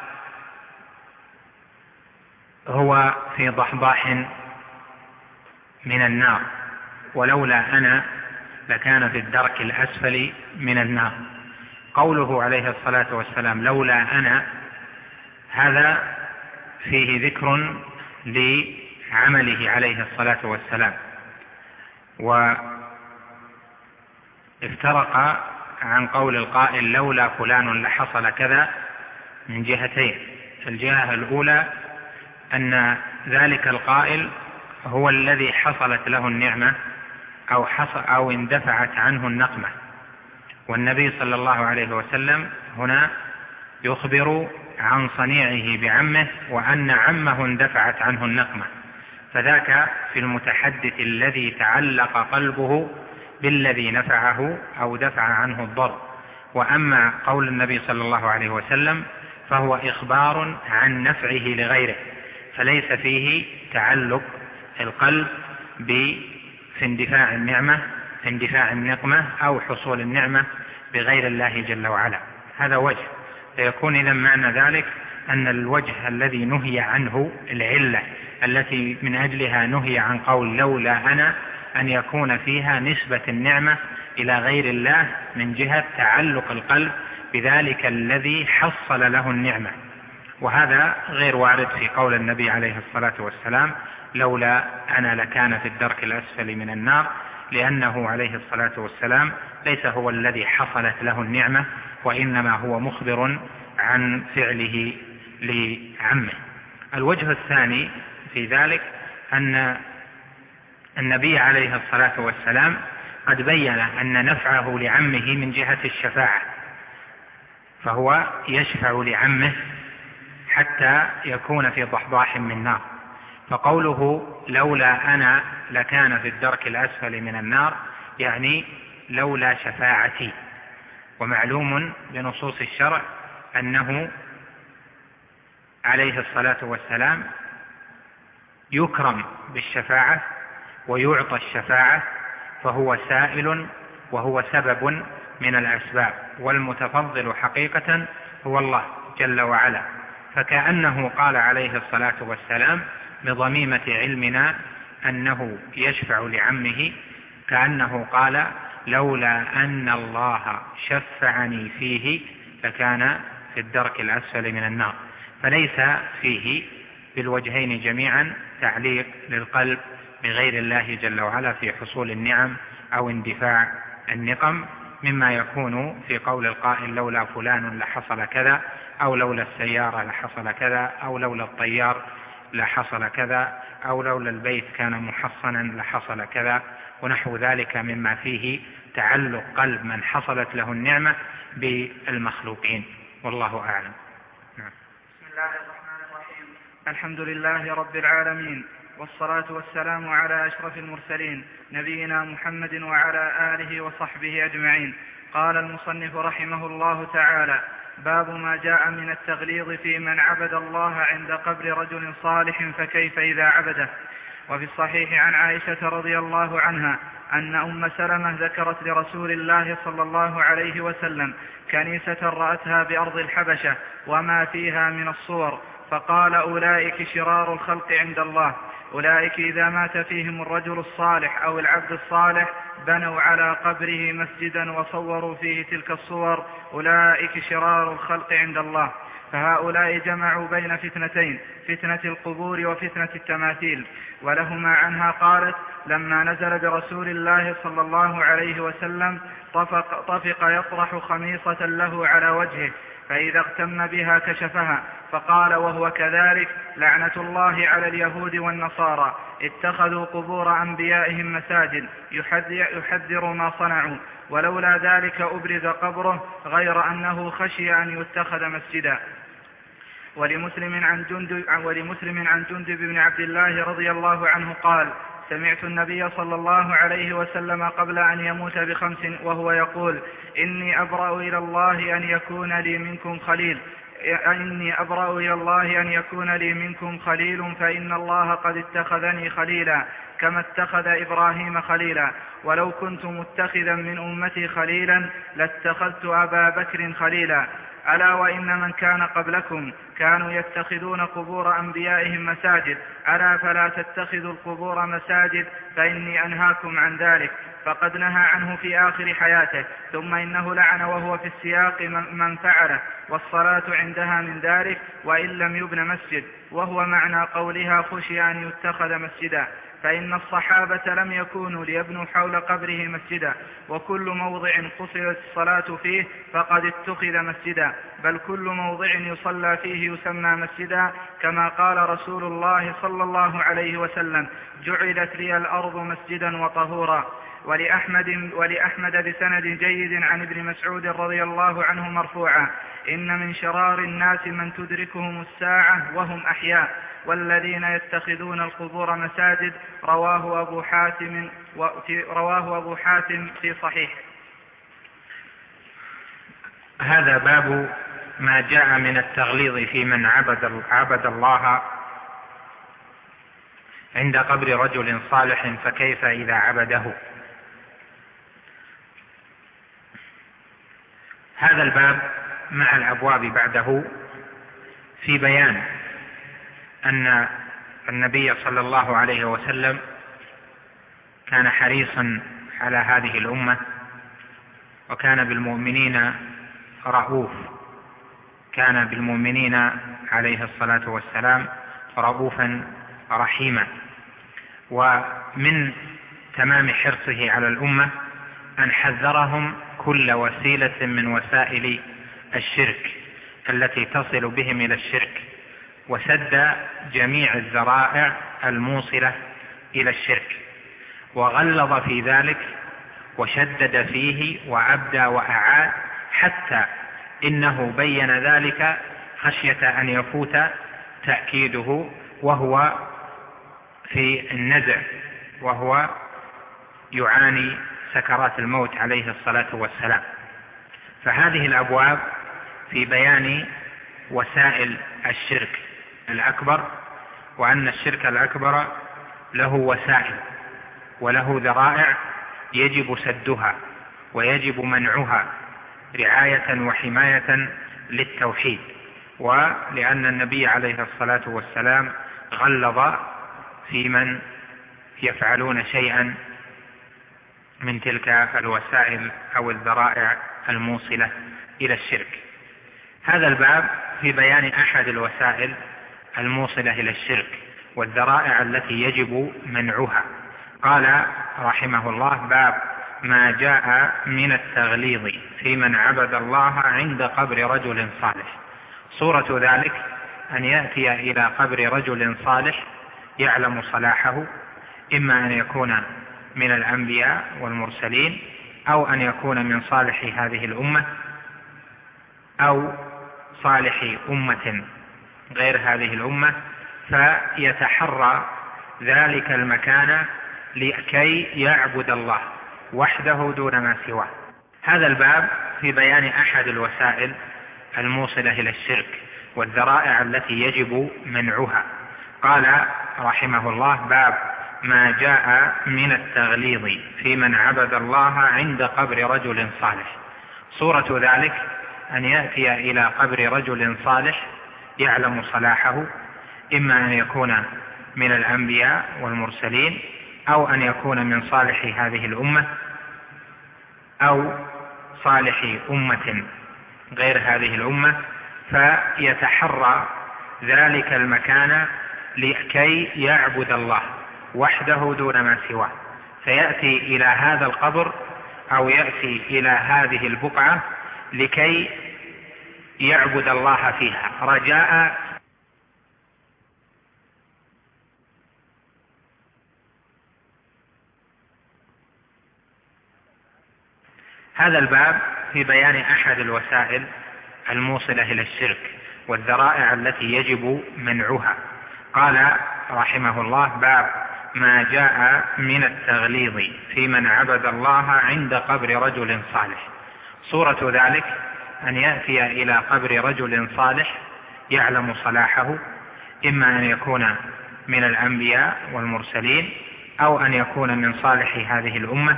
هو في ضحضاح من النار، ولولا أنا لكان في الدرك الأسفل من النار. قوله عليه الصلاة والسلام لولا أنا، هذا فيه ذكر لعمله عليه الصلاة والسلام، وافترق عن قول القائل لولا فلان لحصل كذا من جهتين. الجهة الأولى أن ذلك القائل هو الذي حصلت له النعمة أو اندفعت عنه النقمة، والنبي صلى الله عليه وسلم هنا يخبر عن صنيعه بعمه وأن عمه اندفعت عنه النقمة، فذاك في المتحدث الذي تعلق قلبه بالذي نفعه أو دفع عنه الضر. وأما قول النبي صلى الله عليه وسلم فهو إخبار عن نفعه لغيره، فليس فيه تعلق القلب في اندفاع النقمة أو حصول النعمة بغير الله جل وعلا. هذا وجه. فيكون إذا معنى ذلك أن الوجه الذي نهي عنه، العلة التي من أجلها نهي عن قول لولا أنا، أن يكون فيها نسبة النعمة إلى غير الله من جهة تعلق القلب بذلك الذي حصل له النعمة، وهذا غير وارد في قول النبي عليه الصلاة والسلام لولا أنا لكان في الدرك الأسفل من النار، لأنه عليه الصلاة والسلام ليس هو الذي حصلت له النعمة، وإنما هو مخبر عن فعله لعمه. الوجه الثاني في ذلك أن النبي عليه الصلاة والسلام قد بين أن نفعه لعمه من جهة الشفاعة، فهو يشفع لعمه حتى يكون في ضحضاح من نار. فقوله لولا أنا لكان في الدرك الأسفل من النار يعني لولا شفاعتي. ومعلوم بنصوص الشرع أنه عليه الصلاة والسلام يكرم بالشفاعة ويعطى الشفاعة، فهو سائل وهو سبب من الأسباب، والمتفضل حقيقة هو الله جل وعلا. فكأنه قال عليه الصلاة والسلام بضميمة علمنا أنه يشفع لعمه، كأنه قال لولا أن الله شفعني فيه لكان في الدرك الأسفل من النار. فليس فيه بالوجهين جميعا تعليق للقلب بغير الله جل وعلا في حصول النعم أو اندفاع النقم، مما يكون في قول القائل لولا فلان لحصل كذا، أو لولا السيارة لحصل كذا، أو لولا الطيار لحصل كذا، أو لولا البيت كان محصنا لحصل كذا، ونحو ذلك مما فيه تعلق قلب من حصلت له النعمة بالمخلوقين، والله أعلم. بسم الله الرحمن الرحيم. الحمد لله رب العالمين، والصلاة والسلام على أشرف المرسلين نبينا محمد وعلى آله وصحبه أجمعين. قال المصنف رحمه الله تعالى: باب ما جاء من التغليظ في من عبد الله عند قبر رجل صالح فكيف إذا عبده. وفي الصحيح عن عائشة رضي الله عنها أن أم سلمة ذكرت لرسول الله صلى الله عليه وسلم كنيسة رأتها بأرض الحبشة وما فيها من الصور، فقال: أولئك شرار الخلق عند الله، أولئك إذا مات فيهم الرجل الصالح أو العبد الصالح بنوا على قبره مسجدا وصوروا فيه تلك الصور، أولئك شرار الخلق عند الله. فهؤلاء جمعوا بين فتنتين: فتنة القبور وفتنة التماثيل. ولهما عنها قالت: لما نزل برسول الله صلى الله عليه وسلم طفق يطرح خميصة له على وجهه، فإذا اغتم بها كشفها، فقال وهو كذلك: لعنة الله على اليهود والنصارى، اتخذوا قبور أنبيائهم مساجد، يحذر ما صنعوا، ولولا ذلك أبرز قبره، غير أنه خشي أن يتخذ مسجدا. ولمسلم عن جندب بن عبد الله رضي الله عنه قال: سمعت النبي صلى الله عليه وسلم قبل أن يموت ب5 وهو يقول: إني أبرأ إلى الله أن يكون لي منكم خليل، فإن الله قد اتخذني خليلا كما اتخذ إبراهيم خليلا، ولو كنت متخذا من أمتي خليلا لاتخذت أبا بكر خليلا. ألا وإن من كان قبلكم كانوا يتخذون قبور أنبيائهم مساجد، ألا فلا تتخذوا القبور مساجد، فإني أنهاكم عن ذلك. فقد نهى عنه في آخر حياته، ثم إنه لعن وهو في السياق من فعله، والصلاة عندها من ذلك وإن لم يبن مسجد، وهو معنى قولها خشي أن يتخذ مسجدا. فإن الصحابة لم يكونوا ليبنوا حول قبره مسجدا، وكل موضع قصرت الصلاة فيه فقد اتخذ مسجدا، بل كل موضع يصلى فيه يسمى مسجدا، كما قال رسول الله صلى الله عليه وسلم: جعلت لي الأرض مسجدا وطهورا. ولأحمد بسند جيد عن ابن مسعود رضي الله عنه مرفوعا: إن من شرار الناس من تدركهم الساعة وهم أحياء، والذين يتخذون القبور مساجد. رواه أبو حاتم في صحيح. هذا باب ما جاء من التغليظ في من عبد الله عند قبر رجل صالح، فكيف إذا عبده. هذا الباب مع الأبواب بعده في بيان أن النبي صلى الله عليه وسلم كان حريصا على هذه الأمة، وكان بالمؤمنين رؤوف، كان بالمؤمنين عليه الصلاة والسلام رؤوفا رحيما. ومن تمام حرصه على الأمة أن حذرهم كل وسيلة من وسائل الشرك التي تصل بهم إلى الشرك، وسد جميع الذرائع الموصلة إلى الشرك، وغلظ في ذلك وشدد فيه وأبدى وأعاد، حتى إنه بين ذلك خشية أن يفوت تأكيده وهو في النزع، وهو يعاني سكرات الموت عليه الصلاة والسلام. فهذه الأبواب في بيان وسائل الشرك الأكبر، وأن الشرك الأكبر له وسائل وله ذرائع يجب سدها ويجب منعها رعاية وحماية للتوحيد، ولأن النبي عليه الصلاة والسلام غلظ في من يفعلون شيئا من تلك الوسائل أو الذرائع الموصلة إلى الشرك. هذا الباب في بيان أحد الوسائل الموصلة إلى الشرك والذرائع التي يجب منعها. قال رحمه الله: باب ما جاء من التغليظ في من عبد الله عند قبر رجل صالح. صورة ذلك أن يأتي إلى قبر رجل صالح يعلم صلاحه، إما أن يكون من الأنبياء والمرسلين، أو أن يكون من صالح هذه الأمة، أو صالح أمة غير هذه الأمة، فيتحرى ذلك المكان لكي يعبد الله وحده دون ما سواه. هذا الباب في بيان أحد الوسائل الموصلة إلى الشرك والذرائع التي يجب منعها. قال رحمه الله: باب ما جاء من التغليظ في من عبد الله عند قبر رجل صالح. صورة ذلك أن يأتي إلى قبر رجل صالح يعلم صلاحه، إما أن يكون من الأنبياء والمرسلين، أو أن يكون من صالح هذه الأمة، أو صالح أمة غير هذه الأمة، فيتحرى ذلك المكان لكي يعبد الله وحده دون ما سواه، فيأتي إلى هذا القبر أو يأتي إلى هذه البقعة لكي يعبد الله فيها رجاء. هذا الباب في بيان أحد الوسائل الموصلة إلى الشرك والذرائع التي يجب منعها. قال رحمه الله: باب ما جاء من التغليظ في من عبد الله عند قبر رجل صالح. صورة ذلك أن يأتي إلى قبر رجل صالح يعلم صلاحه، إما أن يكون من الأنبياء والمرسلين أو أن يكون من صالح هذه الأمة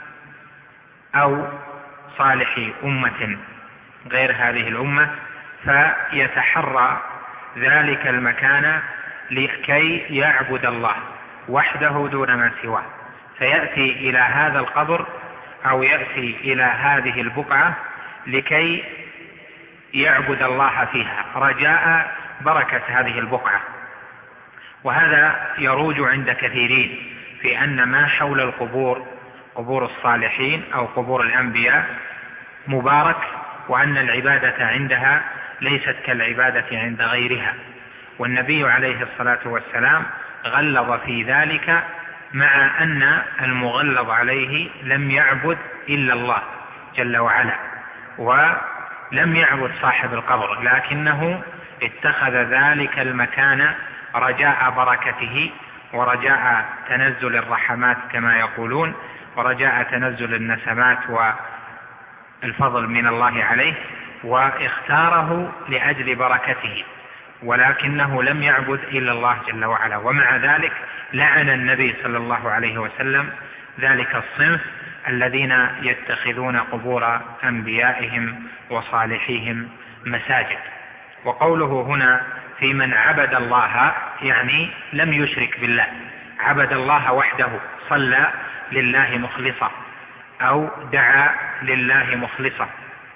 أو صالح أمة غير هذه الأمة، فيتحرى ذلك المكان لكي يعبد الله وحده دون ما سواه، فيأتي إلى هذا القبر أو يأتي إلى هذه البقعة لكي يعبد الله فيها رجاء بركة هذه البقعة. وهذا يروج عند كثيرين في أن ما حول القبور، قبور الصالحين أو قبور الأنبياء، مبارك، وأن العبادة عندها ليست كالعبادة عند غيرها. والنبي عليه الصلاة والسلام غلظ في ذلك، مع أن المغلظ عليه لم يعبد إلا الله جل وعلا، ولم يعبد صاحب القبر، لكنه اتخذ ذلك المكان رجاء بركته ورجاء تنزل الرحمات كما يقولون، ورجاء تنزل النسمات والفضل من الله عليه، واختاره لأجل بركته، ولكنه لم يعبد إلا الله جل وعلا. ومع ذلك لعن النبي صلى الله عليه وسلم ذلك الصنف الذين يتخذون قبور أنبيائهم وصالحيهم مساجد. وقوله هنا في من عبد الله يعني لم يشرك بالله، عبد الله وحده، صلى لله مخلصا أو دعا لله مخلصا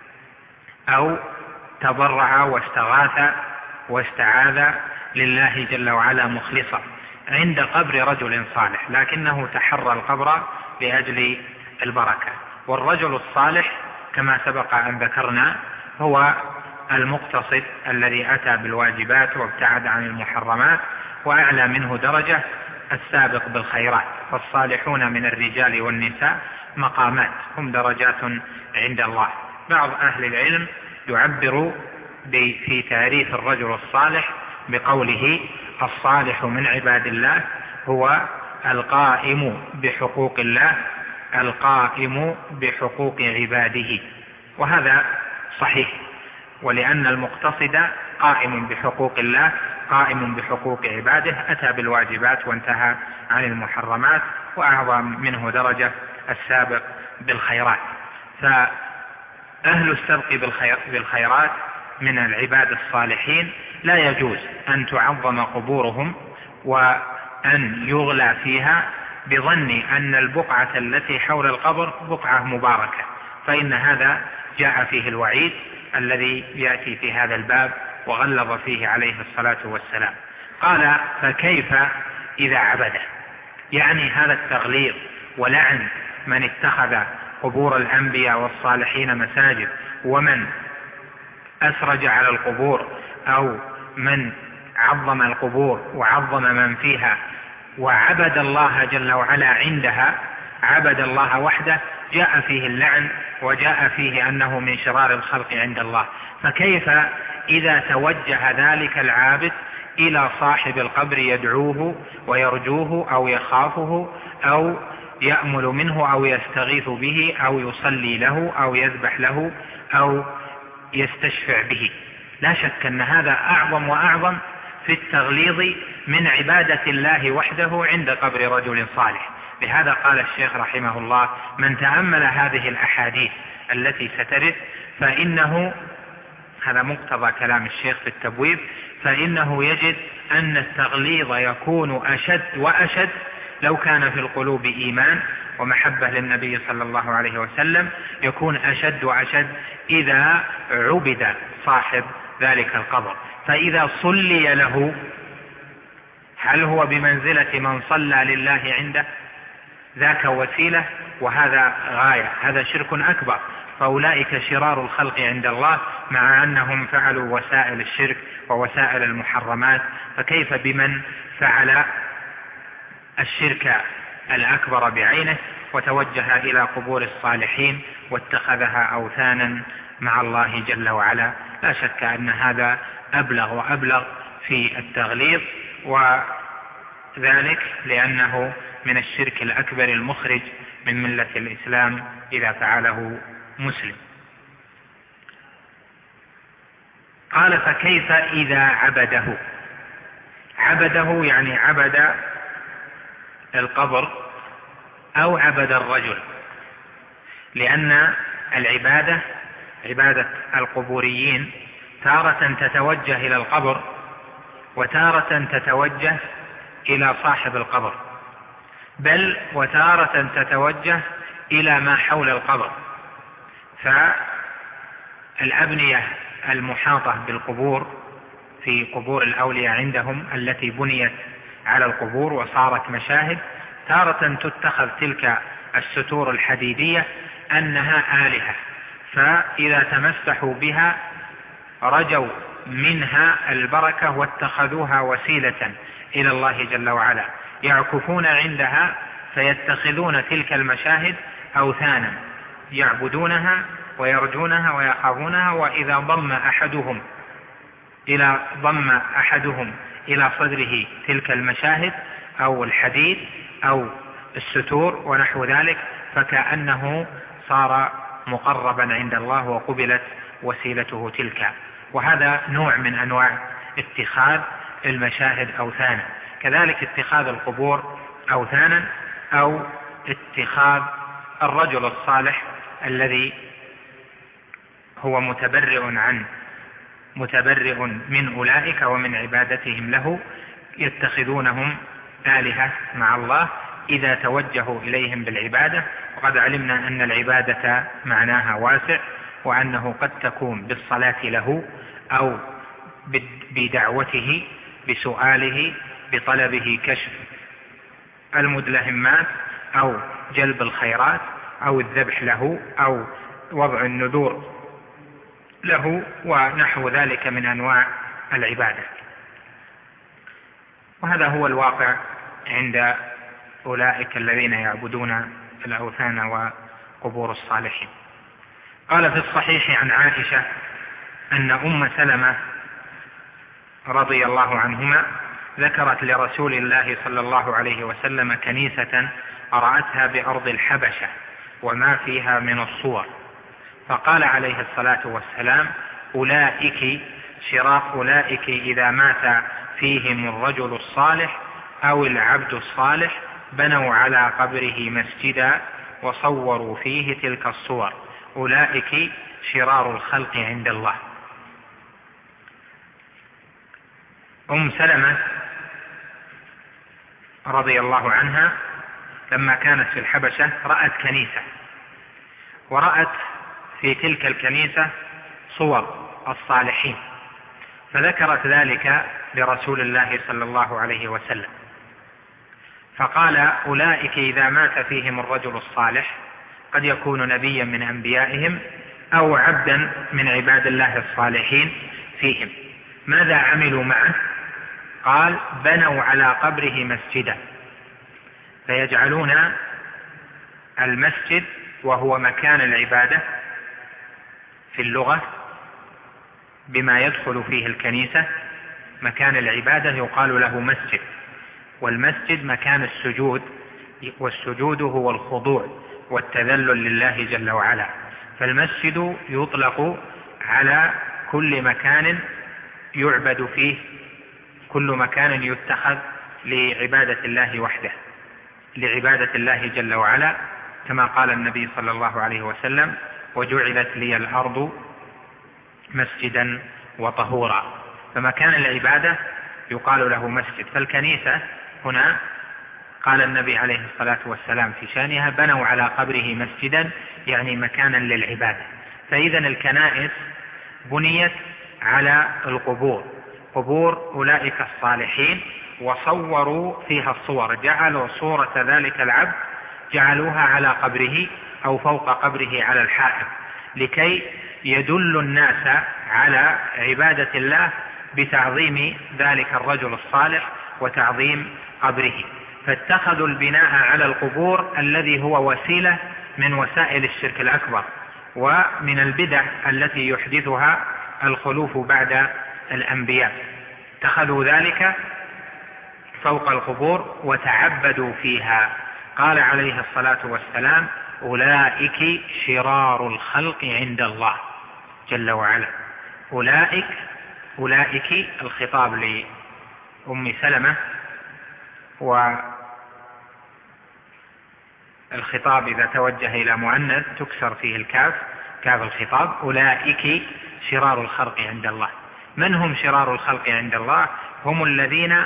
أو تضرع واستغاث واستعاذ لله جل وعلا مخلصا عند قبر رجل صالح، لكنه تحرى القبر لأجل البركة. والرجل الصالح كما سبق أن ذكرنا هو المقتصد الذي أتى بالواجبات وابتعد عن المحرمات، وأعلى منه درجة السابق بالخيرات. فالصالحون من الرجال والنساء مقامات، هم درجات عند الله. بعض أهل العلم يعبر في تعريف الرجل الصالح بقوله: الصالح من عباد الله هو القائم بحقوق الله، القائم بحقوق عباده. وهذا صحيح، ولأن المقتصد قائم بحقوق الله قائم بحقوق عباده، أتى بالواجبات وانتهى عن المحرمات، وأعظم منه درجة السابق بالخيرات. فأهل السبق بالخيرات من العباد الصالحين لا يجوز أن تعظم قبورهم وأن يغلى فيها بظن أن البقعة التي حول القبر بقعة مباركة، فإن هذا جاء فيه الوعيد الذي يأتي في هذا الباب وغلظ فيه عليه الصلاة والسلام. قال: فكيف إذا عبده؟ يعني هذا التغليظ ولعن من اتخذ قبور الأنبياء والصالحين مساجد، ومن أسرج على القبور، أو من عظم القبور وعظم من فيها وعبد الله جل وعلا عندها، عبد الله وحده، جاء فيه اللعن وجاء فيه أنه من شرار الخلق عند الله. فكيف إذا توجه ذلك العابد إلى صاحب القبر يدعوه ويرجوه أو يخافه أو يأمل منه أو يستغيث به أو يصلي له أو يذبح له أو يستشفع به؟ لا شك أن هذا أعظم وأعظم في التغليظ من عبادة الله وحده عند قبر رجل صالح. لهذا قال الشيخ رحمه الله: من تأمل هذه الأحاديث التي سترد فإنه، هذا مقتضى كلام الشيخ في التبويب، فإنه يجد أن التغليظ يكون أشد وأشد لو كان في القلوب إيمان ومحبة للنبي صلى الله عليه وسلم، يكون أشد وأشد إذا عبد صاحب ذلك القبر. فإذا صلي له هل هو بمنزلة من صلى لله عنده؟ ذاك وسيلة وهذا غاية، هذا شرك أكبر. فأولئك شرار الخلق عند الله مع أنهم فعلوا وسائل الشرك ووسائل المحرمات، فكيف بمن فعل الشرك الأكبر بعينه وتوجه إلى قبور الصالحين واتخذها أوثانا مع الله جل وعلا؟ لا شك أن هذا أبلغ وأبلغ في التغليظ، وذلك لأنه من الشرك الأكبر المخرج من ملة الإسلام إذا فعله مسلم. قال فكيف إذا عبده يعني عبد القبر أو عبد الرجل، لأن العبادة عبادة القبوريين تارة تتوجه إلى القبر وتارة تتوجه إلى صاحب القبر، بل وتارة تتوجه إلى ما حول القبر. فالأبنية المحاطة بالقبور في قبور الأولياء عندهم التي بنيت على القبور وصارت مشاهد، تارة تتخذ تلك الستور الحديدية أنها آلهة، فإذا تمسحوا بها رجوا منها البركة واتخذوها وسيلة إلى الله جل وعلا، يعكفون عندها فيتخذون تلك المشاهد أوثانا يعبدونها ويرجونها ويخافونها. وإذا ضم أحدهم إلى صدره تلك المشاهد أو الحديد أو الستور ونحو ذلك فكأنه صار مقربا عند الله وقبلت وسيلته تلك. وهذا نوع من أنواع اتخاذ المشاهد أوثانا. كذلك اتخاذ القبور أوثانا أو اتخاذ الرجل الصالح الذي هو متبرئ من أولئك ومن عبادتهم له، يتخذونهم آلهة مع الله إذا توجهوا إليهم بالعبادة. وقد علمنا أن العبادة معناها واسع، وأنه قد تكون بالصلاة له أو بدعوته بسؤاله بطلبه كشف المدلهمات أو جلب الخيرات أو الذبح له أو وضع النذور له ونحو ذلك من أنواع العبادة. وهذا هو الواقع عند أولئك الذين يعبدون الأوثان وقبور الصالحين. قال في الصحيح عن عائشة أن أم سلمة رضي الله عنهما ذكرت لرسول الله صلى الله عليه وسلم كنيسة رأتها بأرض الحبشة وما فيها من الصور، فقال عليه الصلاة والسلام: أولئك شراق، أولئك إذا مات فيهم الرجل الصالح أو العبد الصالح بنوا على قبره مسجدا وصوروا فيه تلك الصور، أولئك شرار الخلق عند الله. أم سلمة رضي الله عنها لما كانت في الحبشة رأت كنيسة، ورأت في تلك الكنيسة صور الصالحين، فذكرت ذلك لرسول الله صلى الله عليه وسلم، فقال: أولئك إذا مات فيهم الرجل الصالح، قد يكون نبيا من أنبيائهم أو عبدا من عباد الله الصالحين فيهم، ماذا عملوا معه؟ قال: بنوا على قبره مسجدا، فيجعلون المسجد وهو مكان العبادة في اللغة بما يدخل فيه الكنيسة، مكان العبادة يقال له مسجد، والمسجد مكان السجود، والسجود هو الخضوع والتذلل لله جل وعلا، فالمسجد يطلق على كل مكان يعبد فيه، كل مكان يتخذ لعبادة الله وحده، لعبادة الله جل وعلا، كما قال النبي صلى الله عليه وسلم: وجعلت لي الأرض مسجدا وطهورا. فمكان العبادة يقال له مسجد. فالكنيسة هنا قال النبي عليه الصلاة والسلام في شأنها: بنوا على قبره مسجدا، يعني مكانا للعبادة. فإذا الكنائس بنيت على القبور، قبور أولئك الصالحين، وصوروا فيها الصور، جعلوا صورة ذلك العبد جعلوها على قبره أو فوق قبره على الحائط، لكي يدل الناس على عبادة الله بتعظيم ذلك الرجل الصالح وتعظيم قبره. فاتخذوا البناء على القبور الذي هو وسيلة من وسائل الشرك الأكبر ومن البدع التي يحدثها الخلوف بعد الأنبياء. اتخذوا ذلك فوق القبور وتعبدوا فيها. قال عليه الصلاة والسلام: أولئك شرار الخلق عند الله جل وعلا. أولئك الخطاب لأم سلمة، والخطاب إذا توجه إلى مؤنث تكسر فيه الكاف، كاف الخطاب. أولئك شرار الخلق عند الله. من هم شرار الخلق عند الله؟ هم الذين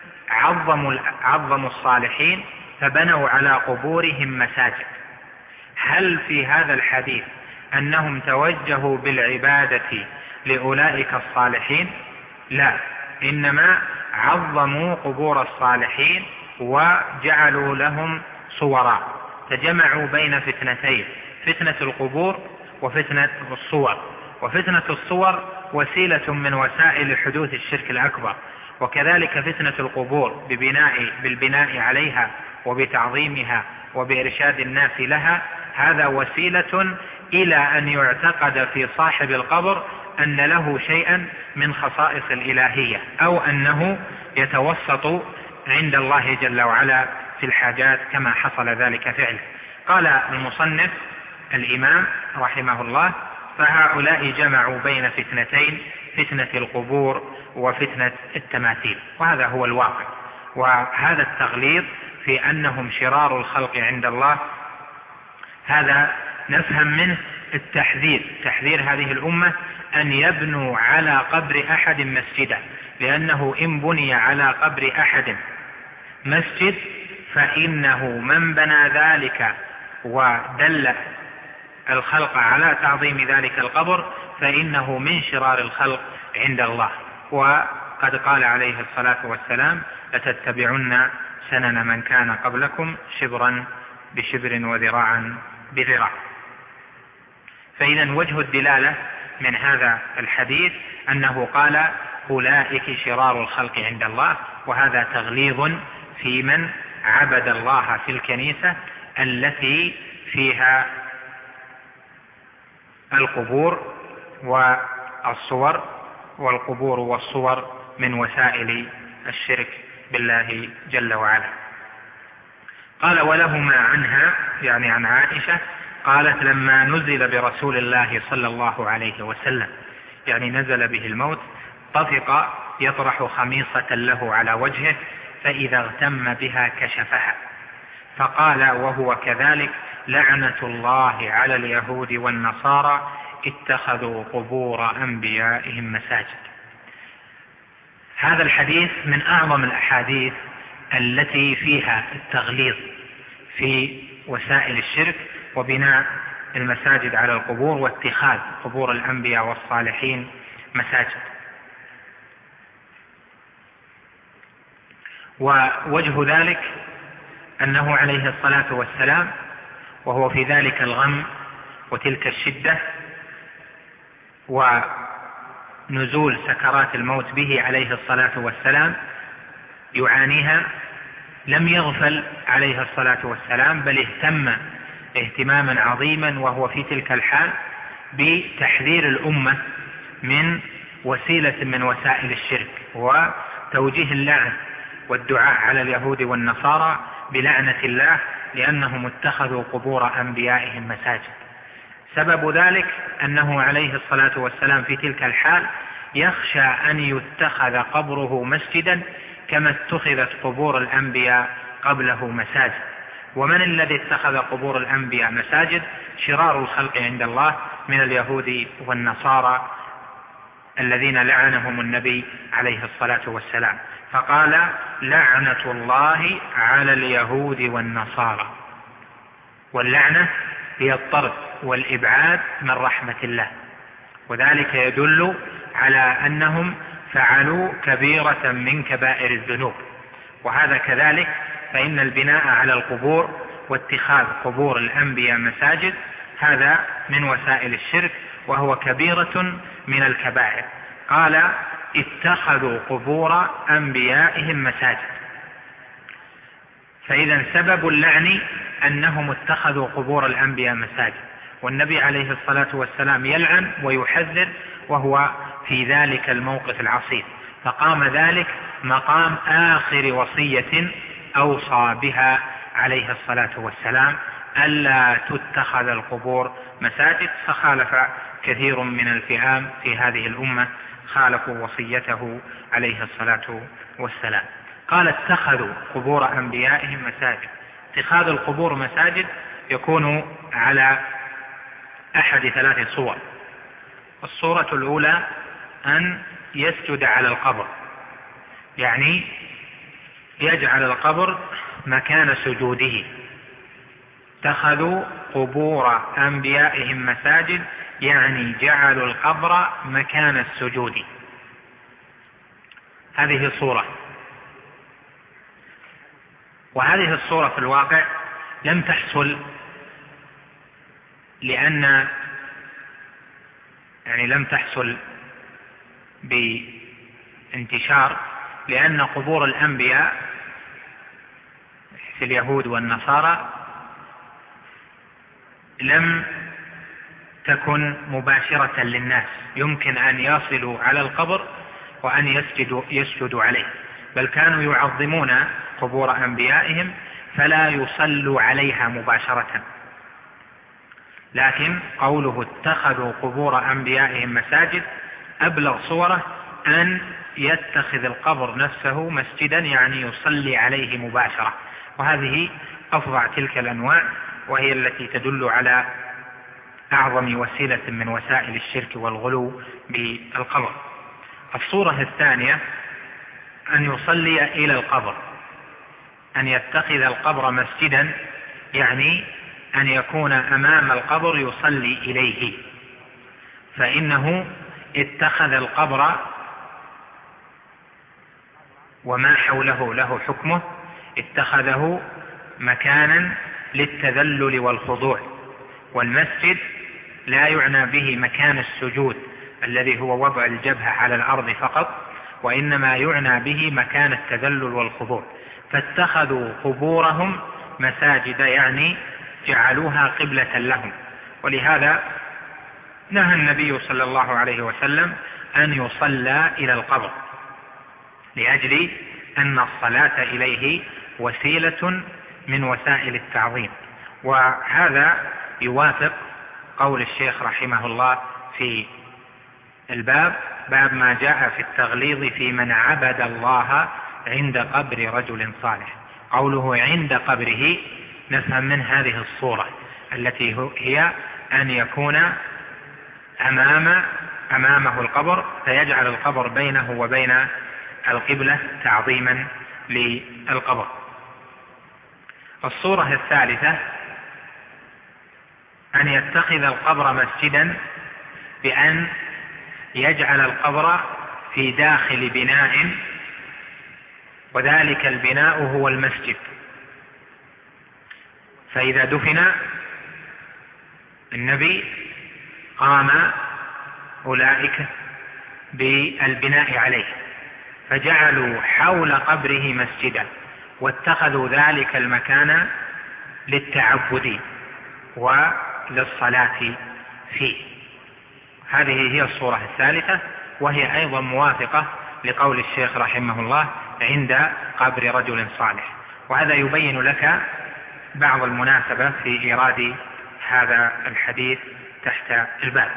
عظموا الصالحين فبنوا على قبورهم مساجد. هل في هذا الحديث أنهم توجهوا بالعبادة لأولئك الصالحين؟ لا، إنما عظموا قبور الصالحين وجعلوا لهم صورا، تجمعوا بين فتنتين: فتنة القبور وفتنة الصور. وفتنة الصور وسيلة من وسائل حدوث الشرك الأكبر، وكذلك فتنة القبور بالبناء عليها وبتعظيمها وبإرشاد الناس لها، هذا وسيلة إلى أن يعتقد في صاحب القبر أن له شيئا من خصائص الإلهية، أو أنه يتوسط عند الله جل وعلا في الحاجات كما حصل ذلك فعلا. قال المصنف الإمام رحمه الله: فهؤلاء جمعوا بين فتنتين: فتنة القبور وفتنة التماثيل. وهذا هو الواقع. وهذا التغليظ في أنهم شرار الخلق عند الله، هذا نفهم منه تحذير هذه الأمة أن يبنوا على قبر أحد مسجدا، لأنه إن بني على قبر أحد مسجد فإنه من بنى ذلك ودل الخلق على تعظيم ذلك القبر فإنه من شرار الخلق عند الله. وقد قال عليه الصلاة والسلام: لتتبعن سنن من كان قبلكم شبرا بشبر وذراعا بذراع. فإذا وجه الدلالة من هذا الحديث أنه قال: أولئك شرار الخلق عند الله، وهذا تغليظ في من عبد الله في الكنيسة التي فيها القبور والصور، والقبور والصور من وسائل الشرك بالله جل وعلا. قال: ولهما عنها، يعني عن عائشة، قالت: لما نزل برسول الله صلى الله عليه وسلم، يعني نزل به الموت، طفق يطرح خميصة له على وجهه، فإذا اغتم بها كشفها، فقال وهو كذلك: لعنة الله على اليهود والنصارى اتخذوا قبور أنبيائهم مساجد. هذا الحديث من أعظم الأحاديث التي فيها التغليظ في وسائل الشرك وبناء المساجد على القبور واتخاذ قبور الأنبياء والصالحين مساجد. ووجه ذلك أنه عليه الصلاة والسلام وهو في ذلك الغم وتلك الشدة ونزول سكرات الموت به عليه الصلاة والسلام يعانيها، لم يغفل عليه الصلاة والسلام، بل اهتم اهتماما عظيما وهو في تلك الحال بتحذير الأمة من وسيلة من وسائل الشرك وتوجيه اللعن والدعاء على اليهود والنصارى بلعنة الله لأنهم اتخذوا قبور أنبيائهم مساجد. سبب ذلك أنه عليه الصلاة والسلام في تلك الحال يخشى أن يتخذ قبره مسجدا كما اتخذت قبور الأنبياء قبله مساجد. ومن الذي اتخذ قبور الأنبياء مساجد؟ شرار الخلق عند الله من اليهود والنصارى الذين لعنهم النبي عليه الصلاة والسلام، فقال: لعنة الله على اليهود والنصارى. واللعنة هي الطرد والإبعاد من رحمة الله، وذلك يدل على أنهم فعلوا كبيرة من كبائر الذنوب. وهذا كذلك، فإن البناء على القبور واتخاذ قبور الأنبياء مساجد هذا من وسائل الشرك، وهو كبيرة من الكبائر. قال اتخذوا قبور أنبيائهم مساجد، فإذا سبب اللعن أنهم اتخذوا قبور الأنبياء مساجد، والنبي عليه الصلاة والسلام يلعن ويحذر وهو في ذلك الموقف العصيب، فقام ذلك مقام آخر وصية أوصى بها عليه الصلاة والسلام ألا تتخذ القبور مساجد، فخالف كثير من الفئام في هذه الأمة خالفوا وصيته عليه الصلاة والسلام. قال اتخذوا قبور أنبيائهم مساجد. اتخاذ القبور مساجد يكون على أحد 3 صور. الصورة الأولى أن يسجد على القبر، يعني يجعل القبر مكان سجوده. اتخذوا قبور أنبيائهم مساجد يعني جعلوا القبر مكان السجود. هذه صورة، وهذه الصورة في الواقع لم تحصل لم تحصل بانتشار، لأن قبور الأنبياء في اليهود والنصارى لم تكن مباشرة للناس، يمكن أن يصلوا على القبر وأن يسجدوا عليه، بل كانوا يعظمون قبور أنبيائهم فلا يصلوا عليها مباشرة. لكن قوله اتخذوا قبور أنبيائهم مساجد أبلغ صوره أن يتخذ القبر نفسه مسجدا، يعني يصلي عليه مباشرة، وهذه أفظع تلك الأنواع، وهي التي تدل على أعظم وسيلة من وسائل الشرك والغلو بالقبر. الصورة الثانية أن يصلي إلى القبر، أن يتخذ القبر مسجدا، يعني أن يكون أمام القبر يصلي إليه، فإنه اتخذ القبر وما حوله له حكمه، اتخذه مكانا للتذلل والخضوع. والمسجد لا يعنى به مكان السجود الذي هو وضع الجبهة على الأرض فقط، وإنما يعنى به مكان التذلل والخضوع. فاتخذوا قبورهم مساجد، يعني جعلوها قبلة لهم. ولهذا نهى النبي صلى الله عليه وسلم أن يصلى إلى القبر، لأجل أن الصلاة إليه وسيلة من وسائل التعظيم. وهذا يوافق قول الشيخ رحمه الله في الباب، باب ما جاء في التغليظ في من عبد الله عند قبر رجل صالح. قوله عند قبره نفهم من هذه الصورة التي هي أن يكون أمامه القبر، فيجعل القبر بينه وبين القبلة تعظيما للقبر. الصورة الثالثة أن يتخذ القبر مسجدا بأن يجعل القبر في داخل بناء، وذلك البناء هو المسجد. فإذا دفن النبي قام أولئك بالبناء عليه، فجعلوا حول قبره مسجدا، واتخذوا ذلك المكان للتعبد وللصلاة فيه. هذه هي الصورة الثالثة، وهي أيضا موافقة لقول الشيخ رحمه الله عند قبر رجل صالح. وهذا يبين لك بعض المناسبة في إيراد هذا الحديث تحت الباب.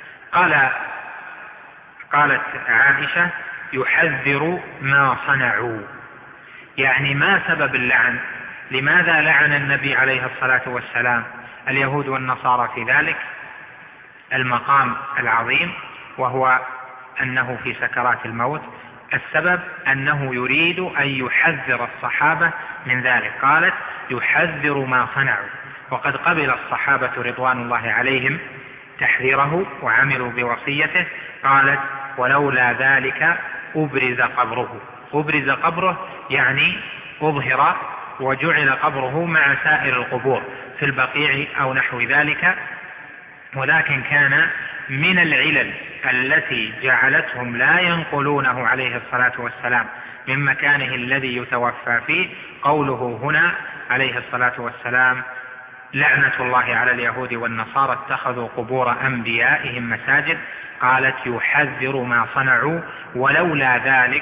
قالت عائشة يحذر ما صنعوا، يعني ما سبب اللعن؟ لماذا لعن النبي عليه الصلاة والسلام اليهود والنصارى في ذلك المقام العظيم، وهو أنه في سكرات الموت؟ السبب أنه يريد أن يحذر الصحابة من ذلك. قالت يحذر ما صنعوا، وقد قبل الصحابة رضوان الله عليهم تحذيره وعملوا بوصيته. قالت ولولا ذلك أبرز قبره. أبرز قبره يعني أظهر وجعل قبره مع سائر القبور في البقيع أو نحو ذلك. ولكن كان من العلل التي جعلتهم لا ينقلونه عليه الصلاة والسلام من مكانه الذي يتوفى فيه قوله هنا عليه الصلاة والسلام: لعنة الله على اليهود والنصارى اتخذوا قبور أنبيائهم مساجد. قالت: يحذر ما صنعوا ولولا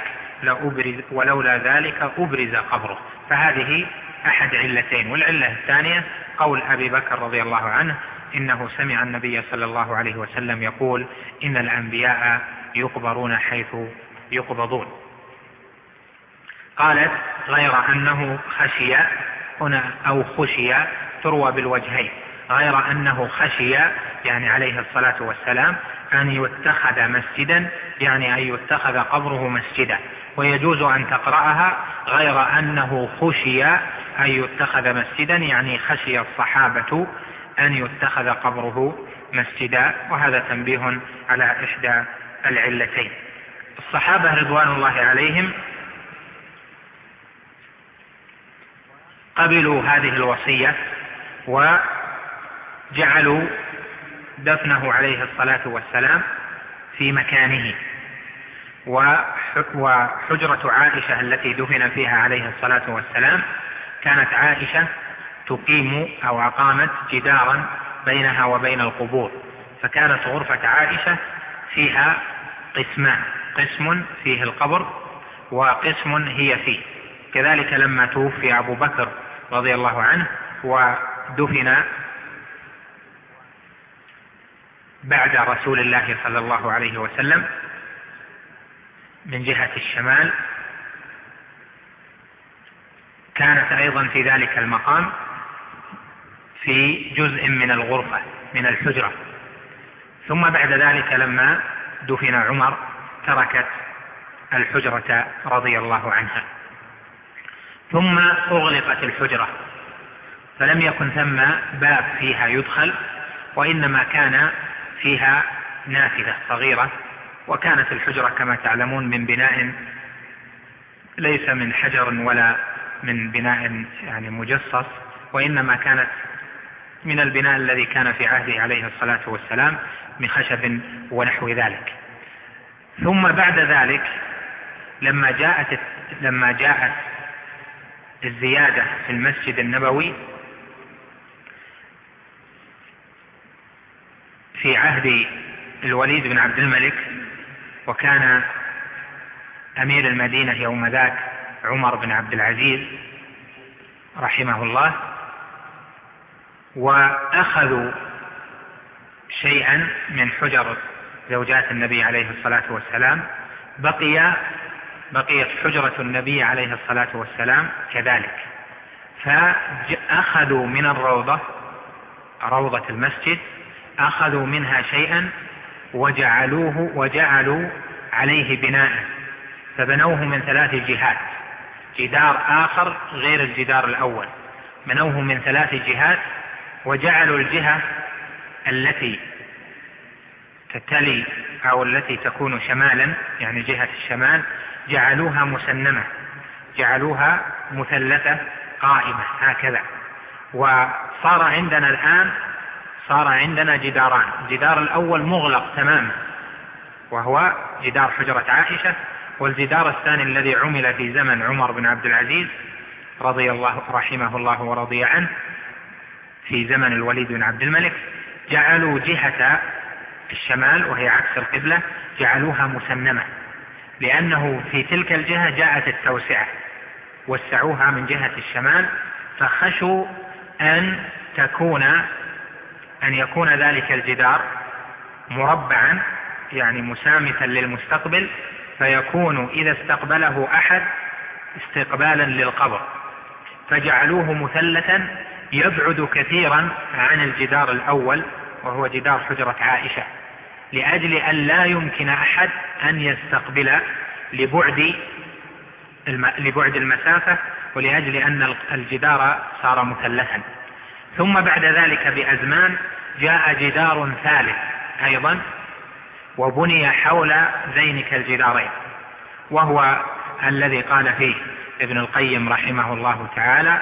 ذلك أبرز قبره. فهذه أحد علتين. والعلة الثانية قول أبي بكر رضي الله عنه: إنه سمع النبي صلى الله عليه وسلم يقول: إن الأنبياء يقبرون حيث يقبضون. قالت: غير أنه خشي هنا أو خشي تروى بالوجهين، غير أنه خشي يعني عليه الصلاة والسلام أن يتخذ مسجدا، يعني أن يتخذ قبره مسجدا، ويجوز أن تقرأها غير أنه خشي أن يتخذ مسجدا، يعني خشي الصحابة أن يتخذ قبره مسجدا. وهذا تنبيه على إحدى العلتين. الصحابة رضوان الله عليهم قبلوا هذه الوصية وجعلوا دفنه عليه الصلاة والسلام في مكانه. وحجرة عائشة التي دفن فيها عليه الصلاة والسلام كانت عائشة تقيم أو أقامت جدارا بينها وبين القبور، فكانت غرفة عائشة فيها قسمان: قسم فيه القبر وقسم هي فيه. كذلك لما توفي أبو بكر رضي الله عنه ودفن بعد رسول الله صلى الله عليه وسلم من جهة الشمال، كانت أيضا في ذلك المقام في جزء من الغرفة من الحجرة. ثم بعد ذلك لما دفن عمر تركت الحجرة رضي الله عنها. ثم أغلقت الحجرة، فلم يكن ثم باب فيها يدخل، وإنما كان فيها نافذة صغيرة. وكانت الحجرة كما تعلمون من بناء ليس من حجر ولا من بناء يعني مجصص، وإنما كانت من البناء الذي كان في عهده عليه الصلاة والسلام من خشب ونحو ذلك. ثم بعد ذلك لما جاءت الزيادة في المسجد النبوي في عهد الوليد بن عبد الملك، وكان أمير المدينة يوم ذاك عمر بن عبد العزيز رحمه الله، وأخذوا شيئا من حجر زوجات النبي عليه الصلاة والسلام، بقيت حجرة النبي عليه الصلاة والسلام كذلك. فأخذوا من روضة المسجد، أخذوا منها شيئا وجعلوا عليه بناء، فبنوه من 3 جهات، جدار آخر غير الجدار الأول، بنوه من 3 جهات، وجعلوا الجهة التي تتلي أو التي تكون شمالا يعني جهة الشمال جعلوها مسنمة، جعلوها مثلثة قائمة هكذا. وصار عندنا الآن جداران، الجدار الأول مغلق تماما وهو جدار حجرة عائشة، والجدار الثاني الذي عمل في زمن عمر بن عبد العزيز رحمه الله ورضي عنه في زمن الوليد بن عبد الملك، جعلوا جهة الشمال وهي عكس القبلة جعلوها مسنمة، لأنه في تلك الجهة جاءت التوسعة، وسعوها من جهة الشمال، فخشوا أن يكون ذلك الجدار مربعا يعني مسامثا للمستقبل، فيكون إذا استقبله أحد استقبالا للقبر، فجعلوه مثلثا يبعد كثيرا عن الجدار الأول وهو جدار حجرة عائشة، لأجل أن لا يمكن أحد أن يستقبل لبعد المسافة، ولأجل أن الجدار صار مثلثا. ثم بعد ذلك بأزمان جاء جدار ثالث أيضا وبني حول ذينك الجدارين، وهو الذي قال فيه ابن القيم رحمه الله تعالى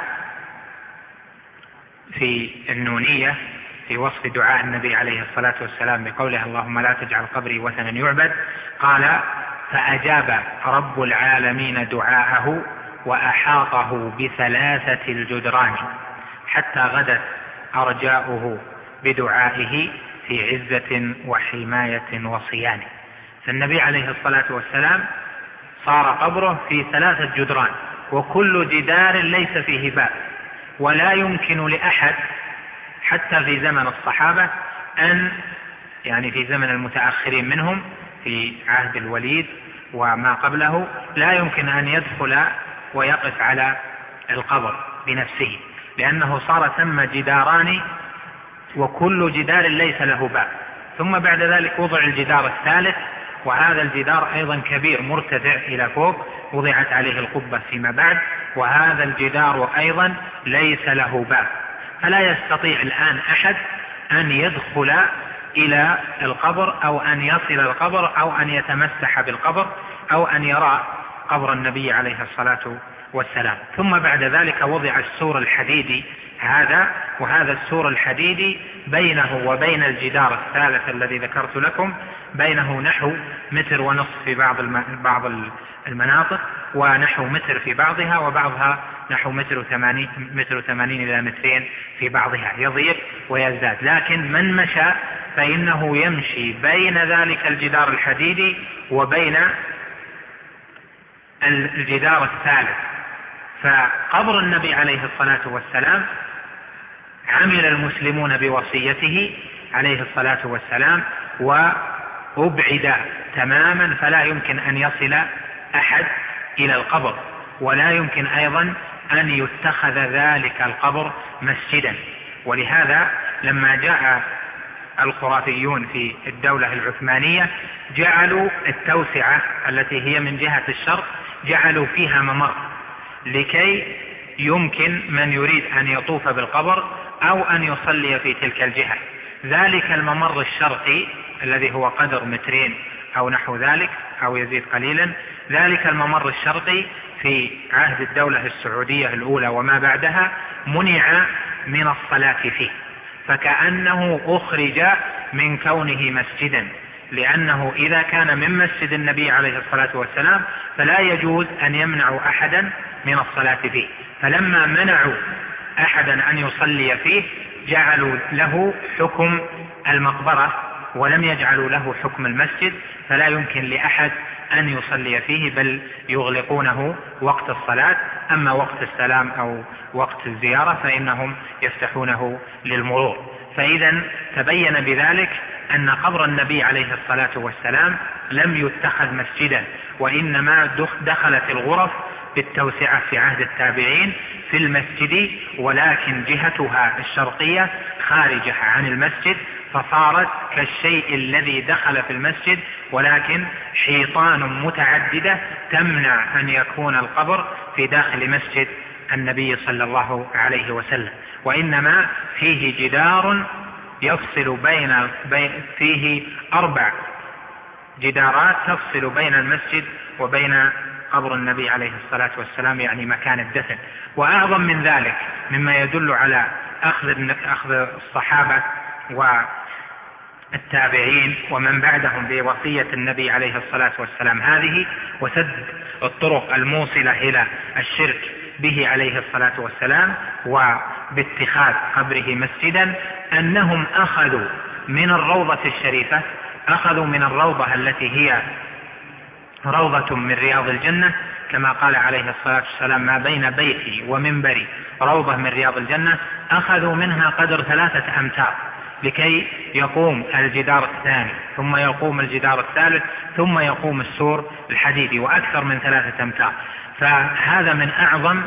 في النونية في وصف دعاء النبي عليه الصلاة والسلام بقوله اللهم لا تجعل قبري وثنا يعبد، قال فأجاب رب العالمين دعاءه وأحاطه بثلاثة الجدران حتى غدت أرجاؤه بدعائه في عزة وحماية وصيان. فالنبي عليه الصلاة والسلام صار قبره في 3 جدران، وكل جدار ليس فيه باب، ولا يمكن لأحد حتى في زمن الصحابة يعني في زمن المتأخرين منهم في عهد الوليد وما قبله، لا يمكن أن يدخل ويقف على القبر بنفسه، لأنه صار ثم جداران وكل جدار ليس له باب. ثم بعد ذلك وضع الجدار الثالث، وهذا الجدار أيضا كبير مرتفع إلى فوق، وضعت عليه القبة فيما بعد، وهذا الجدار أيضا ليس له باب، فلا يستطيع الآن أحد أن يدخل إلى القبر أو أن يصل القبر أو أن يتمسح بالقبر أو أن يرى قبر النبي عليه الصلاة والسلام. ثم بعد ذلك وضع السور الحديدي وهذا السور الحديدي بينه وبين الجدار الثالث الذي ذكرت لكم بينه نحو 1.5 متر في بعض المناطق، ونحو 1 متر في بعضها، وبعضها نحو 1.80 متر إلى 2 متر في بعضها، يضيق ويزداد. لكن من مشى فإنه يمشي بين ذلك الجدار الحديدي وبين الجدار الثالث. فقبر النبي عليه الصلاة والسلام عمل المسلمون بوصيته عليه الصلاة والسلام وأبعد تماما، فلا يمكن أن يصل أحد إلى القبر، ولا يمكن أيضا أن يتخذ ذلك القبر مسجدا. ولهذا لما جاء الخرافيون في الدولة العثمانية جعلوا التوسعة التي هي من جهة الشرق جعلوا فيها ممر لكي يمكن من يريد أن يطوف بالقبر أو أن يصلي في تلك الجهة. ذلك الممر الشرقي الذي هو قدر 2 متر أو نحو ذلك أو يزيد قليلا، ذلك الممر الشرقي في عهد الدولة السعودية الأولى وما بعدها منع من الصلاة فيه، فكأنه أخرج من كونه مسجدا، لأنه إذا كان من مسجد النبي عليه الصلاة والسلام فلا يجوز أن يمنعوا أحدا من الصلاة فيه. فلما منعوا أحدا أن يصلي فيه جعلوا له حكم المقبرة ولم يجعلوا له حكم المسجد، فلا يمكن لأحد أن يصلي فيه، بل يغلقونه وقت الصلاة. أما وقت السلام أو وقت الزيارة فإنهم يفتحونه للمرور. فإذا تبين بذلك أن قبر النبي عليه الصلاة والسلام لم يتخذ مسجدا، وإنما دخلت الغرف بالتوسعة في عهد التابعين في المسجد، ولكن جهتها الشرقية خارجة عن المسجد، فصارت كالشيء الذي دخل في المسجد، ولكن حيطان متعددة تمنع أن يكون القبر في داخل مسجد النبي صلى الله عليه وسلم. وإنما فيه جدار يفصل فيه 4 جدارات تفصل بين المسجد وبين قبر النبي عليه الصلاة والسلام، يعني مكان الدفن. وأعظم من ذلك مما يدل على أخذ الصحابة والتابعين ومن بعدهم بوصية النبي عليه الصلاة والسلام هذه، وسد الطرق الموصلة إلى الشرك به عليه الصلاة والسلام وباتخاذ قبره مسجدا، أنهم أخذوا من الروضة الشريفة، أخذوا من الروضة التي هي روضة من رياض الجنة، كما قال عليه الصلاة والسلام ما بين بيتي ومنبري روضة من رياض الجنة، أخذوا منها قدر 3 أمتار لكي يقوم الجدار الثاني، ثم يقوم الجدار الثالث، ثم يقوم السور الحديدي، وأكثر من 3 أمتار. فهذا من أعظم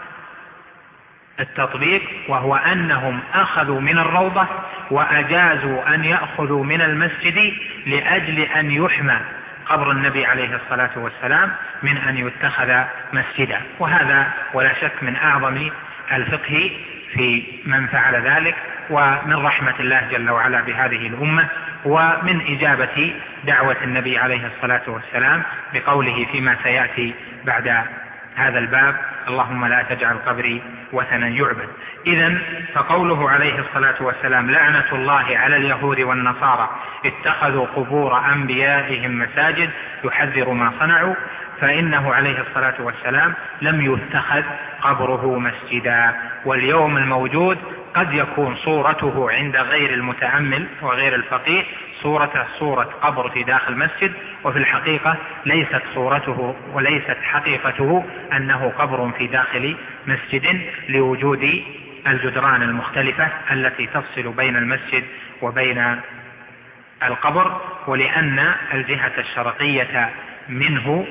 التطبيق، وهو أنهم أخذوا من الروضة وأجازوا أن يأخذوا من المسجد لأجل أن يحمى قبر النبي عليه الصلاة والسلام من أن يتخذ مسجدا. وهذا ولا شك من أعظم الفقه في من فعل ذلك، ومن رحمة الله جل وعلا بهذه الأمة ومن إجابة دعوة النبي عليه الصلاة والسلام بقوله فيما سيأتي بعد هذا الباب: اللهم لا تجعل قبري وثنا يعبد. إذن فقوله عليه الصلاة والسلام: لعنة الله على اليهود والنصارى اتخذوا قبور أنبيائهم مساجد، يحذر ما صنعوا، فإنه عليه الصلاة والسلام لم يتخذ قبره مسجدا. واليوم الموجود قد يكون صورته عند غير المتأمل وغير الفقيه صورة قبر في داخل مسجد، وفي الحقيقة ليست صورته وليست حقيقته أنه قبر في داخل مسجد، لوجود الجدران المختلفة التي تفصل بين المسجد وبين القبر، ولأن الجهة الشرقية منه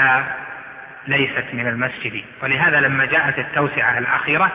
ليست من المسجد. ولهذا لما جاءت التوسعة الأخيرة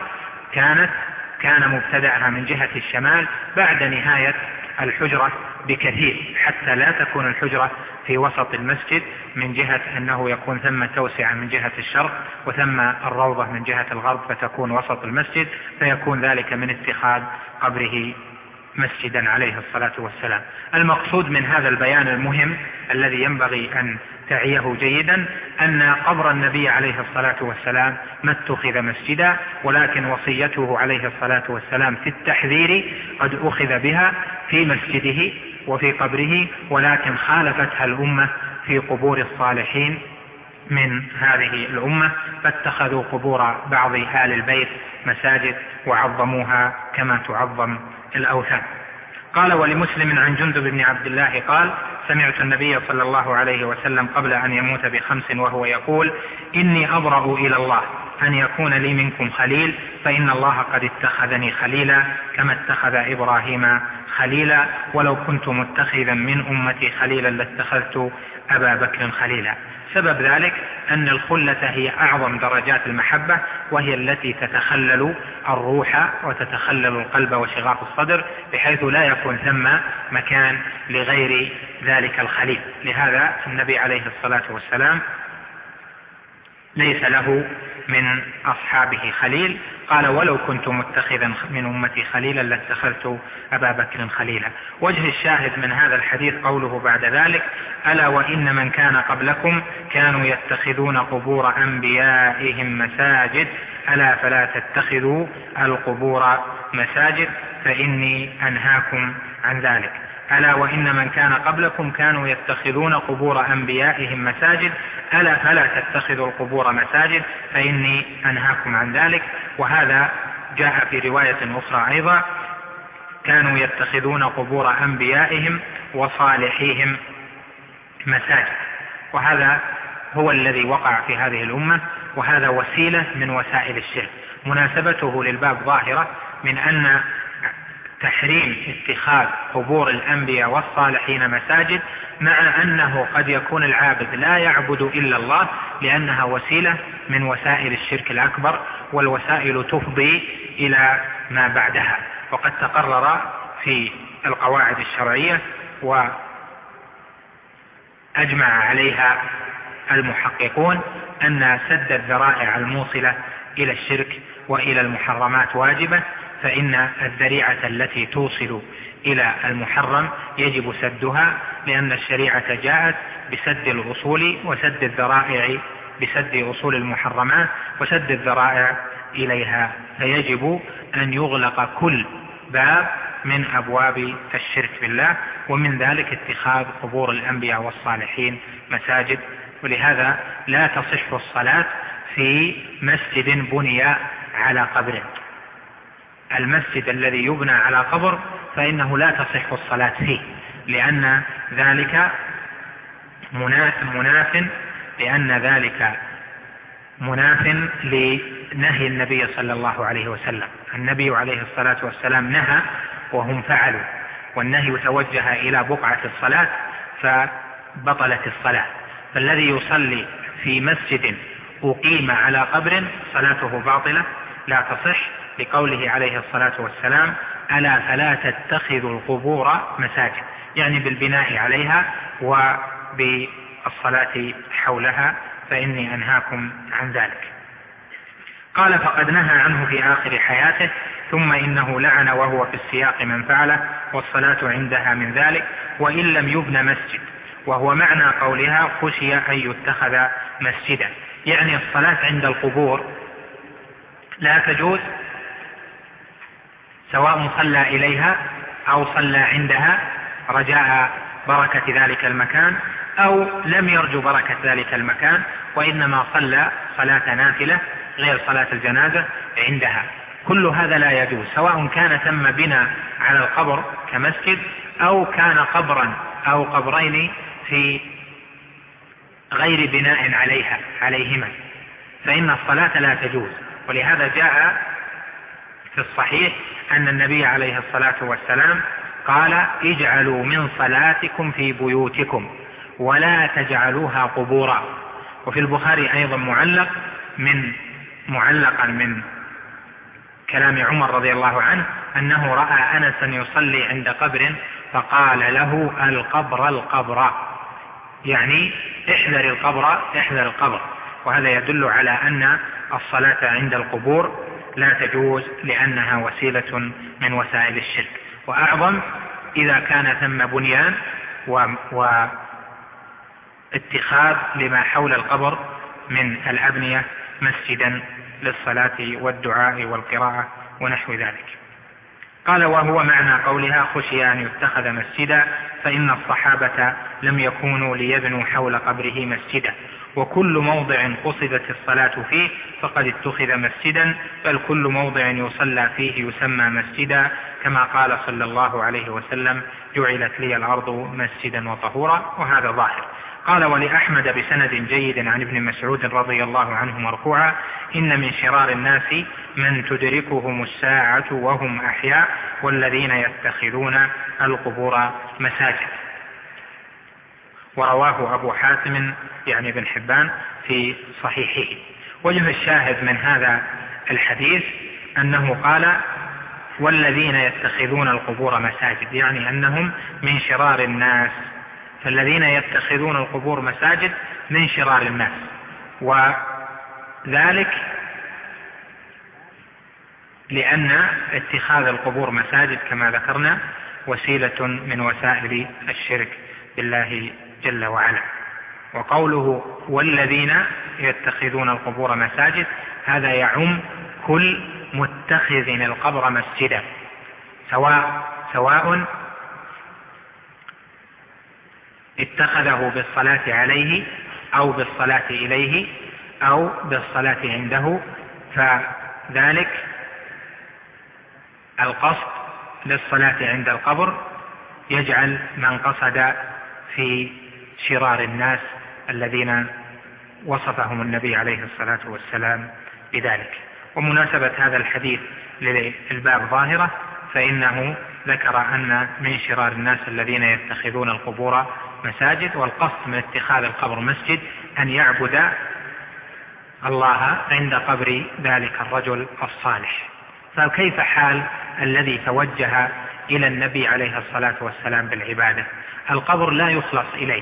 كان مبتدأها من جهة الشمال بعد نهاية الحجرة بكثير، حتى لا تكون الحجرة في وسط المسجد من جهة أنه يكون ثم توسعة من جهة الشرق وثم الروضة من جهة الغرب فتكون وسط المسجد، فيكون ذلك من اتخاذ قبره مسجدا عليه الصلاة والسلام. المقصود من هذا البيان المهم الذي ينبغي أن تعيه جيدا أن قبر النبي عليه الصلاة والسلام ما اتخذ مسجدا، ولكن وصيته عليه الصلاة والسلام في التحذير قد أخذ بها في مسجده وفي قبره، ولكن خالفتها الأمة في قبور الصالحين من هذه الأمة، فاتخذوا قبور بعض آل البيت مساجد وعظموها كما تعظم الأوثان. قال: ولمسلم عن جندب بن عبد الله قال: سمعت النبي صلى الله عليه وسلم قبل أن يموت ب5 وهو يقول: إني أبرأ إلى الله أن يكون لي منكم خليل، فإن الله قد اتخذني خليلا كما اتخذ إبراهيم خليلا، ولو كنت متخذا من أمتي خليلا لاتخذت أبا بكر خليلا. سبب ذلك أن الخلة هي أعظم درجات المحبة، وهي التي تتخلل الروح وتتخلل القلب وشغاف الصدر، بحيث لا يكون ثم مكان لغير ذلك الخليل. لهذا النبي عليه الصلاة والسلام ليس له من أصحابه خليل. قال: ولو كنت متخذا من أمتي خليلا لاتخذت أبا بكر خليلا. وجه الشاهد من هذا الحديث قوله بعد ذلك: ألا وإن من كان قبلكم كانوا يتخذون قبور أنبيائهم مساجد، ألا فلا تتخذوا القبور مساجد فإني أنهاكم عن ذلك. ألا وإن من كان قبلكم كانوا يتخذون قبور أنبيائهم مساجد، ألا فلا تتخذوا القبور مساجد فإني أنهاكم عن ذلك. وهذا جاء في رواية أخرى أيضا: كانوا يتخذون قبور أنبيائهم وصالحيهم مساجد. وهذا هو الذي وقع في هذه الأمة، وهذا وسيلة من وسائل الشرك. مناسبته للباب ظاهرة من أن تحريم اتخاذ قبور الأنبياء والصالحين مساجد، مع أنه قد يكون العابد لا يعبد إلا الله، لأنها وسيلة من وسائل الشرك الأكبر، والوسائل تفضي إلى ما بعدها. وقد تقرر في القواعد الشرعية وأجمع عليها المحققون أن سد الذرائع الموصلة إلى الشرك وإلى المحرمات واجبة، فإن الذريعة التي توصل إلى المحرم يجب سدها، لأن الشريعة جاءت بسد الأصول وسد الذرائع بسد أصول المحرمات وسد الذرائع إليها، فيجب أن يغلق كل باب من أبواب الشرك بالله، ومن ذلك اتخاذ قبور الأنبياء والصالحين مساجد. ولهذا لا تصح الصلاة في مسجد بني على قبر. المسجد الذي يبنى على قبر فإنه لا تصح الصلاة فيه، لأن ذلك مناف لنهي النبي صلى الله عليه وسلم. النبي عليه الصلاة والسلام نهى وهم فعلوا، والنهي توجه إلى بقعة الصلاة فبطلت الصلاة. فالذي يصلي في مسجد أقيم على قبر صلاته باطلة لا تصح، لقوله عليه الصلاة والسلام: ألا فلا تتخذوا القبور مساجد، يعني بالبناء عليها وبالصلاة حولها، فإني أنهاكم عن ذلك. قال فقد نهى عنه في آخر حياته، ثم إنه لعن وهو في السياق من فعله، والصلاة عندها من ذلك وإن لم يبن مسجد. وهو معنى قولها خشي أن يتخذ مسجدا، يعني الصلاة عند القبور لا تجوز سواء صلى إليها أو صلى عندها رجاء بركة ذلك المكان أو لم يرجو بركة ذلك المكان، وإنما صلى صلاة نافلة غير صلاة الجنازة عندها. كل هذا لا يجوز، سواء كان ثم بناء على القبر كمسجد أو كان قبرا أو قبرين في غير بناء عليهما، فإن الصلاة لا تجوز. ولهذا جاء في الصحيح أن النبي عليه الصلاة والسلام قال اجعلوا من صلاتكم في بيوتكم ولا تجعلوها قبورا. وفي البخاري أيضا معلقا من كلام عمر رضي الله عنه أنه رأى أنسا يصلي عند قبر فقال له القبر، يعني احذر القبر. وهذا يدل على أن الصلاة عند القبور لا تجوز لأنها وسيلة من وسائل الشرك، وأعظم إذا كان ثم بنيان واتخاذ لما حول القبر من الأبنية مسجدا للصلاة والدعاء والقراءة ونحو ذلك. قال وهو معنى قولها خشي أن يتخذ مسجدا، فإن الصحابة لم يكونوا ليبنوا حول قبره مسجدا، وكل موضع قصدت الصلاة فيه فقد اتخذ مسجدا، بل كل موضع يصلى فيه يسمى مسجدا، كما قال صلى الله عليه وسلم جعلت لي الأرض مسجدا وطهورا، وهذا ظاهر. قال ولأحمد بسند جيد عن ابن مسعود رضي الله عنه مرفوعا إن من شرار الناس من تدركهم الساعة وهم أحياء والذين يتخذون القبور مساجد. ورواه أبو حاتم يعني بن حبان في صحيحه. وجه الشاهد من هذا الحديث أنه قال والذين يتخذون القبور مساجد، يعني أنهم من شرار الناس، فالذين يتخذون القبور مساجد من شرار الناس، وذلك لأن اتخاذ القبور مساجد كما ذكرنا وسيلة من وسائل الشرك بالله جل وعلا. وقوله والذين يتخذون القبور مساجد هذا يعم كل متخذ القبر مسجدا، سواء اتخذه بالصلاة عليه أو بالصلاة إليه أو بالصلاة عنده، فذلك القصد للصلاة عند القبر يجعل من قصد في شرار الناس الذين وصفهم النبي عليه الصلاة والسلام بذلك. ومناسبة هذا الحديث للباب ظاهرة، فإنه ذكر أن من شرار الناس الذين يتخذون القبور مساجد، والقصد من اتخاذ القبر مسجد أن يعبد الله عند قبر ذلك الرجل الصالح. فكيف حال الذي توجه إلى النبي عليه الصلاة والسلام بالعبادة؟ القبر لا يخلص إليه،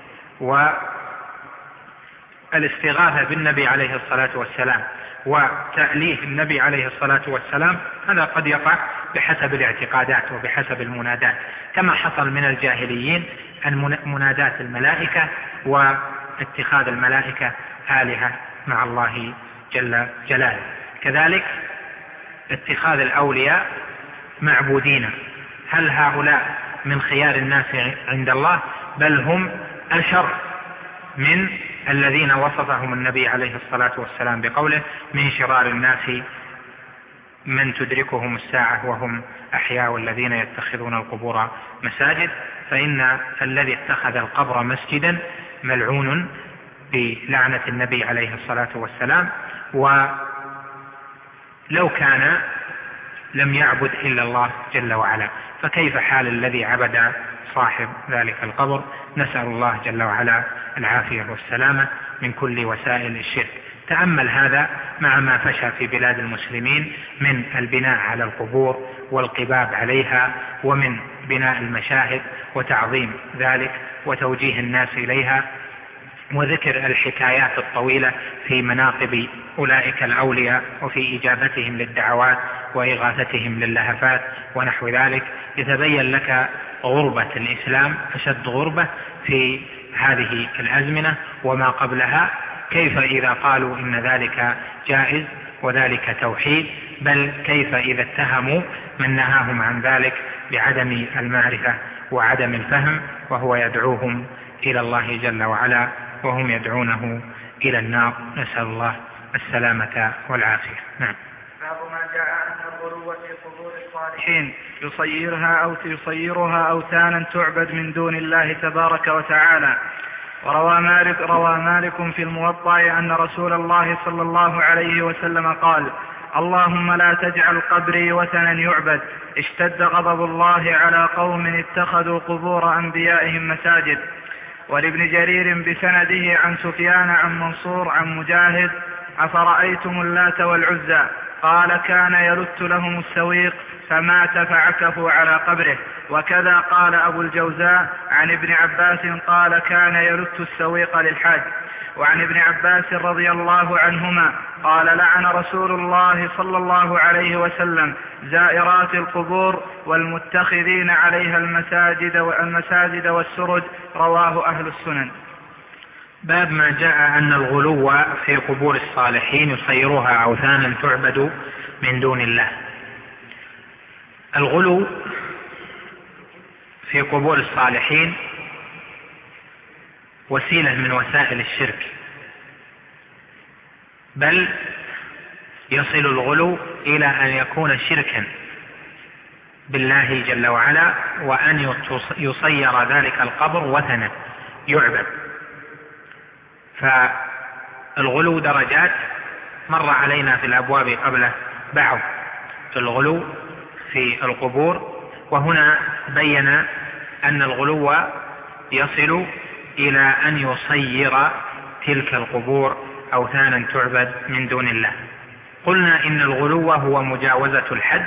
والاستغاثة بالنبي عليه الصلاة والسلام وتأليه النبي عليه الصلاة والسلام هذا قد يقع بحسب الاعتقادات وبحسب المنادات، كما حصل من الجاهليين أن منادات الملائكة واتخاذ الملائكة آلهة مع الله جل جلاله. كذلك اتخاذ الأولياء معبودين، هل هؤلاء من خيار الناس عند الله؟ بل هم أشر من الذين وصفهم النبي عليه الصلاة والسلام بقوله من شرار الناس من تدركهم الساعة وهم أحياء والذين يتخذون القبور مساجد. فإن الذي اتخذ القبر مسجدا ملعون بلعنة النبي عليه الصلاة والسلام، ولو كان لم يعبد إلا الله جل وعلا، فكيف حال الذي عبد صاحب ذلك القبر؟ نسأل الله جل وعلا العافية والسلامة من كل وسائل الشرك. تأمل هذا مع ما فشى في بلاد المسلمين من البناء على القبور والقباب عليها، ومن بناء المشاهد وتعظيم ذلك وتوجيه الناس إليها وذكر الحكايات الطويلة في مناقب أولئك الأولياء وفي إجابتهم للدعوات وإغاثتهم للهفات ونحو ذلك، يتبين لك غربة الإسلام أشد غربة في هذه الأزمنة وما قبلها، كيف إذا قالوا إن ذلك جائز وذلك توحيد، بل كيف إذا اتهموا من نهاهم عن ذلك بعدم المعرفة وعدم الفهم، وهو يدعوهم إلى الله جل وعلا وهم يدعونه إلى النار، نسأل الله السلامة والعافية. نعم. باب ما جاء أن الغلو في قبور الصالحين يصيرها أوثانا تعبد من دون الله تبارك وتعالى. وروى مالك في الموطأ أن رسول الله صلى الله عليه وسلم قال: اللهم لا تجعل قبري وثنا يعبد. اشتد غضب الله على قوم اتخذوا قبور أنبيائهم مساجد. ولابن جرير بسنده عن سفيان عن منصور عن مجاهد: أفرأيتم اللات والعزى؟ قال: كان يلت لهم السويق فمات فعكفوا على قبره. وكذا قال أبو الجوزاء عن ابن عباس قال: كان يلت السويق للحاج. وعن ابن عباس رضي الله عنهما قال: لعن رسول الله صلى الله عليه وسلم زائرات القبور والمتخذين عليها المساجد والسرج. رواه أهل السنن. باب ما جاء أن الغلو في قبور الصالحين يصيرها أوثانا تعبد من دون الله. الغلو في قبور الصالحين وسيلة من وسائل الشرك، بل يصل الغلو إلى أن يكون شركا بالله جل وعلا، وأن يصير ذلك القبر وثنا يعبد. فالغلو درجات مر علينا في الأبواب قبل بعض الغلو في القبور، وهنا بين أن الغلو يصل إلى أن يصير تلك القبور أوثانا تعبد من دون الله. قلنا إن الغلو هو مجاوزة الحد،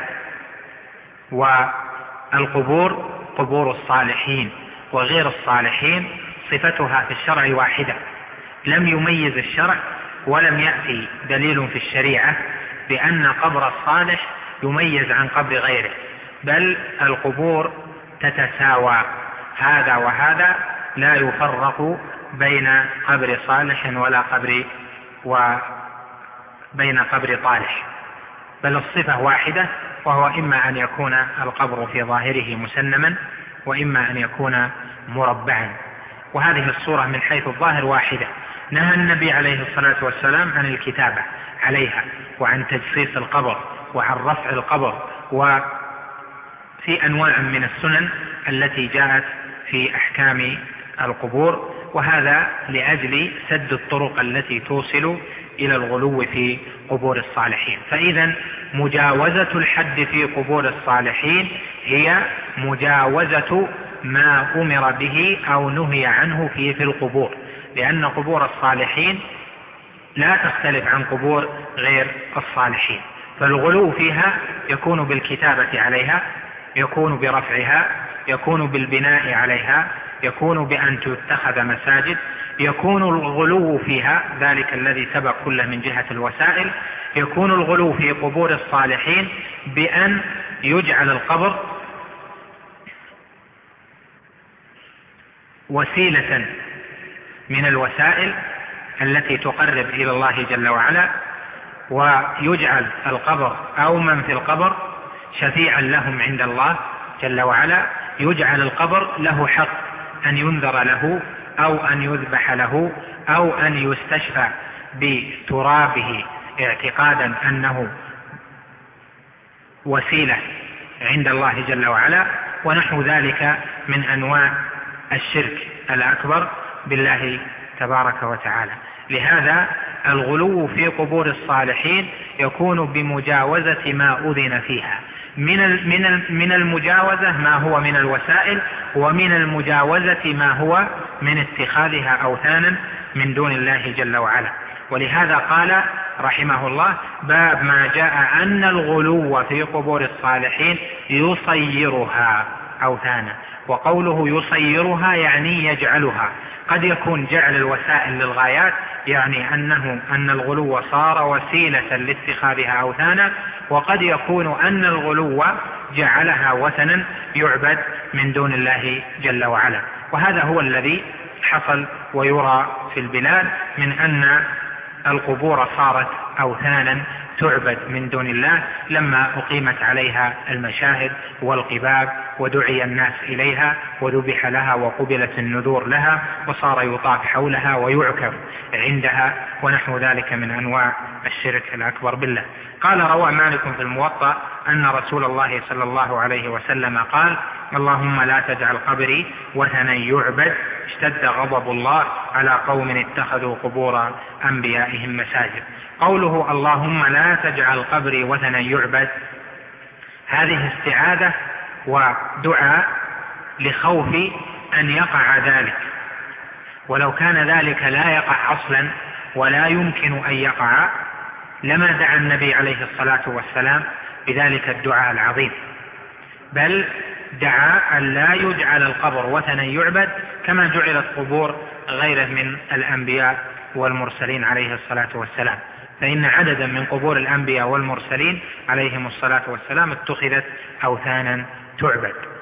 والقبور قبور الصالحين وغير الصالحين صفتها في الشرع واحدة، لم يميز الشرع ولم يأتي دليل في الشريعة بأن قبر الصالح يميز عن قبر غيره، بل القبور تتساوى، هذا وهذا لا يفرق بين قبر صالح وبين قبر طالح، بل الصفة واحدة، وهو إما أن يكون القبر في ظاهره مسنما وإما أن يكون مربعا، وهذه الصورة من حيث الظاهر واحدة. نهى النبي عليه الصلاة والسلام عن الكتابة عليها وعن تجصيص القبر وعن رفع القبر، وفي أنواع من السنن التي جاءت في أحكام القبور، وهذا لأجل سد الطرق التي توصل إلى الغلو في قبور الصالحين. فإذا مجاوزة الحد في قبور الصالحين هي مجاوزة ما أمر به أو نهي عنه في القبور، لأن قبور الصالحين لا تختلف عن قبور غير الصالحين، فالغلو فيها يكون بالكتابة عليها، يكون برفعها، يكون بالبناء عليها، يكون بأن تتخذ مساجد، يكون الغلو فيها ذلك الذي سبق كله من جهة الوسائل، يكون الغلو في قبور الصالحين بأن يجعل القبر وسيلة من الوسائل التي تقرب إلى الله جل وعلا، ويجعل القبر أو من في القبر شفيعا لهم عند الله جل وعلا، يجعل القبر له حق أن ينذر له أو أن يذبح له أو أن يستشفى بترابه اعتقادا أنه وسيلة عند الله جل وعلا، ونحو ذلك من أنواع الشرك الأكبر بالله تبارك وتعالى. لهذا الغلو في قبور الصالحين يكون بمجاوزة ما أذن فيها، من المجاوزة ما هو من الوسائل، ومن المجاوزة ما هو من اتخاذها أوثانا من دون الله جل وعلا. ولهذا قال رحمه الله: باب ما جاء أن الغلو في قبور الصالحين يصيرها أوثانا. وقوله يصيرها يعني يجعلها، قد يكون جعل الوسائل للغايات، يعني أن الغلو صار وسيلة لاتخاذها أوثانا، وقد يكون أن الغلو جعلها وثنا يعبد من دون الله جل وعلا. وهذا هو الذي حصل ويرى في البلاد، من أن القبور صارت أوثانا تعبد من دون الله لما أقيمت عليها المشاهد والقباب ودعي الناس إليها وذبح لها وقبلت النذور لها وصار يطاف حولها ويعكف عندها ونحو ذلك من أنواع الشرك الأكبر بالله. قال روى مالك في الموطأ أن رسول الله صلى الله عليه وسلم قال: اللهم لا تجعل قبري وثنا يعبد، اشتد غضب الله على قوم اتخذوا قبور أنبيائهم مساجد. قوله اللهم لا تجعل قبري وثنا يعبد، هذه استعاذة ودعاء لخوف أن يقع ذلك، ولو كان ذلك لا يقع أصلا ولا يمكن أن يقع لما دعا النبي عليه الصلاة والسلام بذلك الدعاء العظيم، بل دعا أن لا يجعل القبر وثنا يعبد كما جعلت قبور غيره من الأنبياء والمرسلين عليه الصلاة والسلام، فإن عددا من قبور الأنبياء والمرسلين عليهم الصلاة والسلام اتخذت أوثانا تعبد.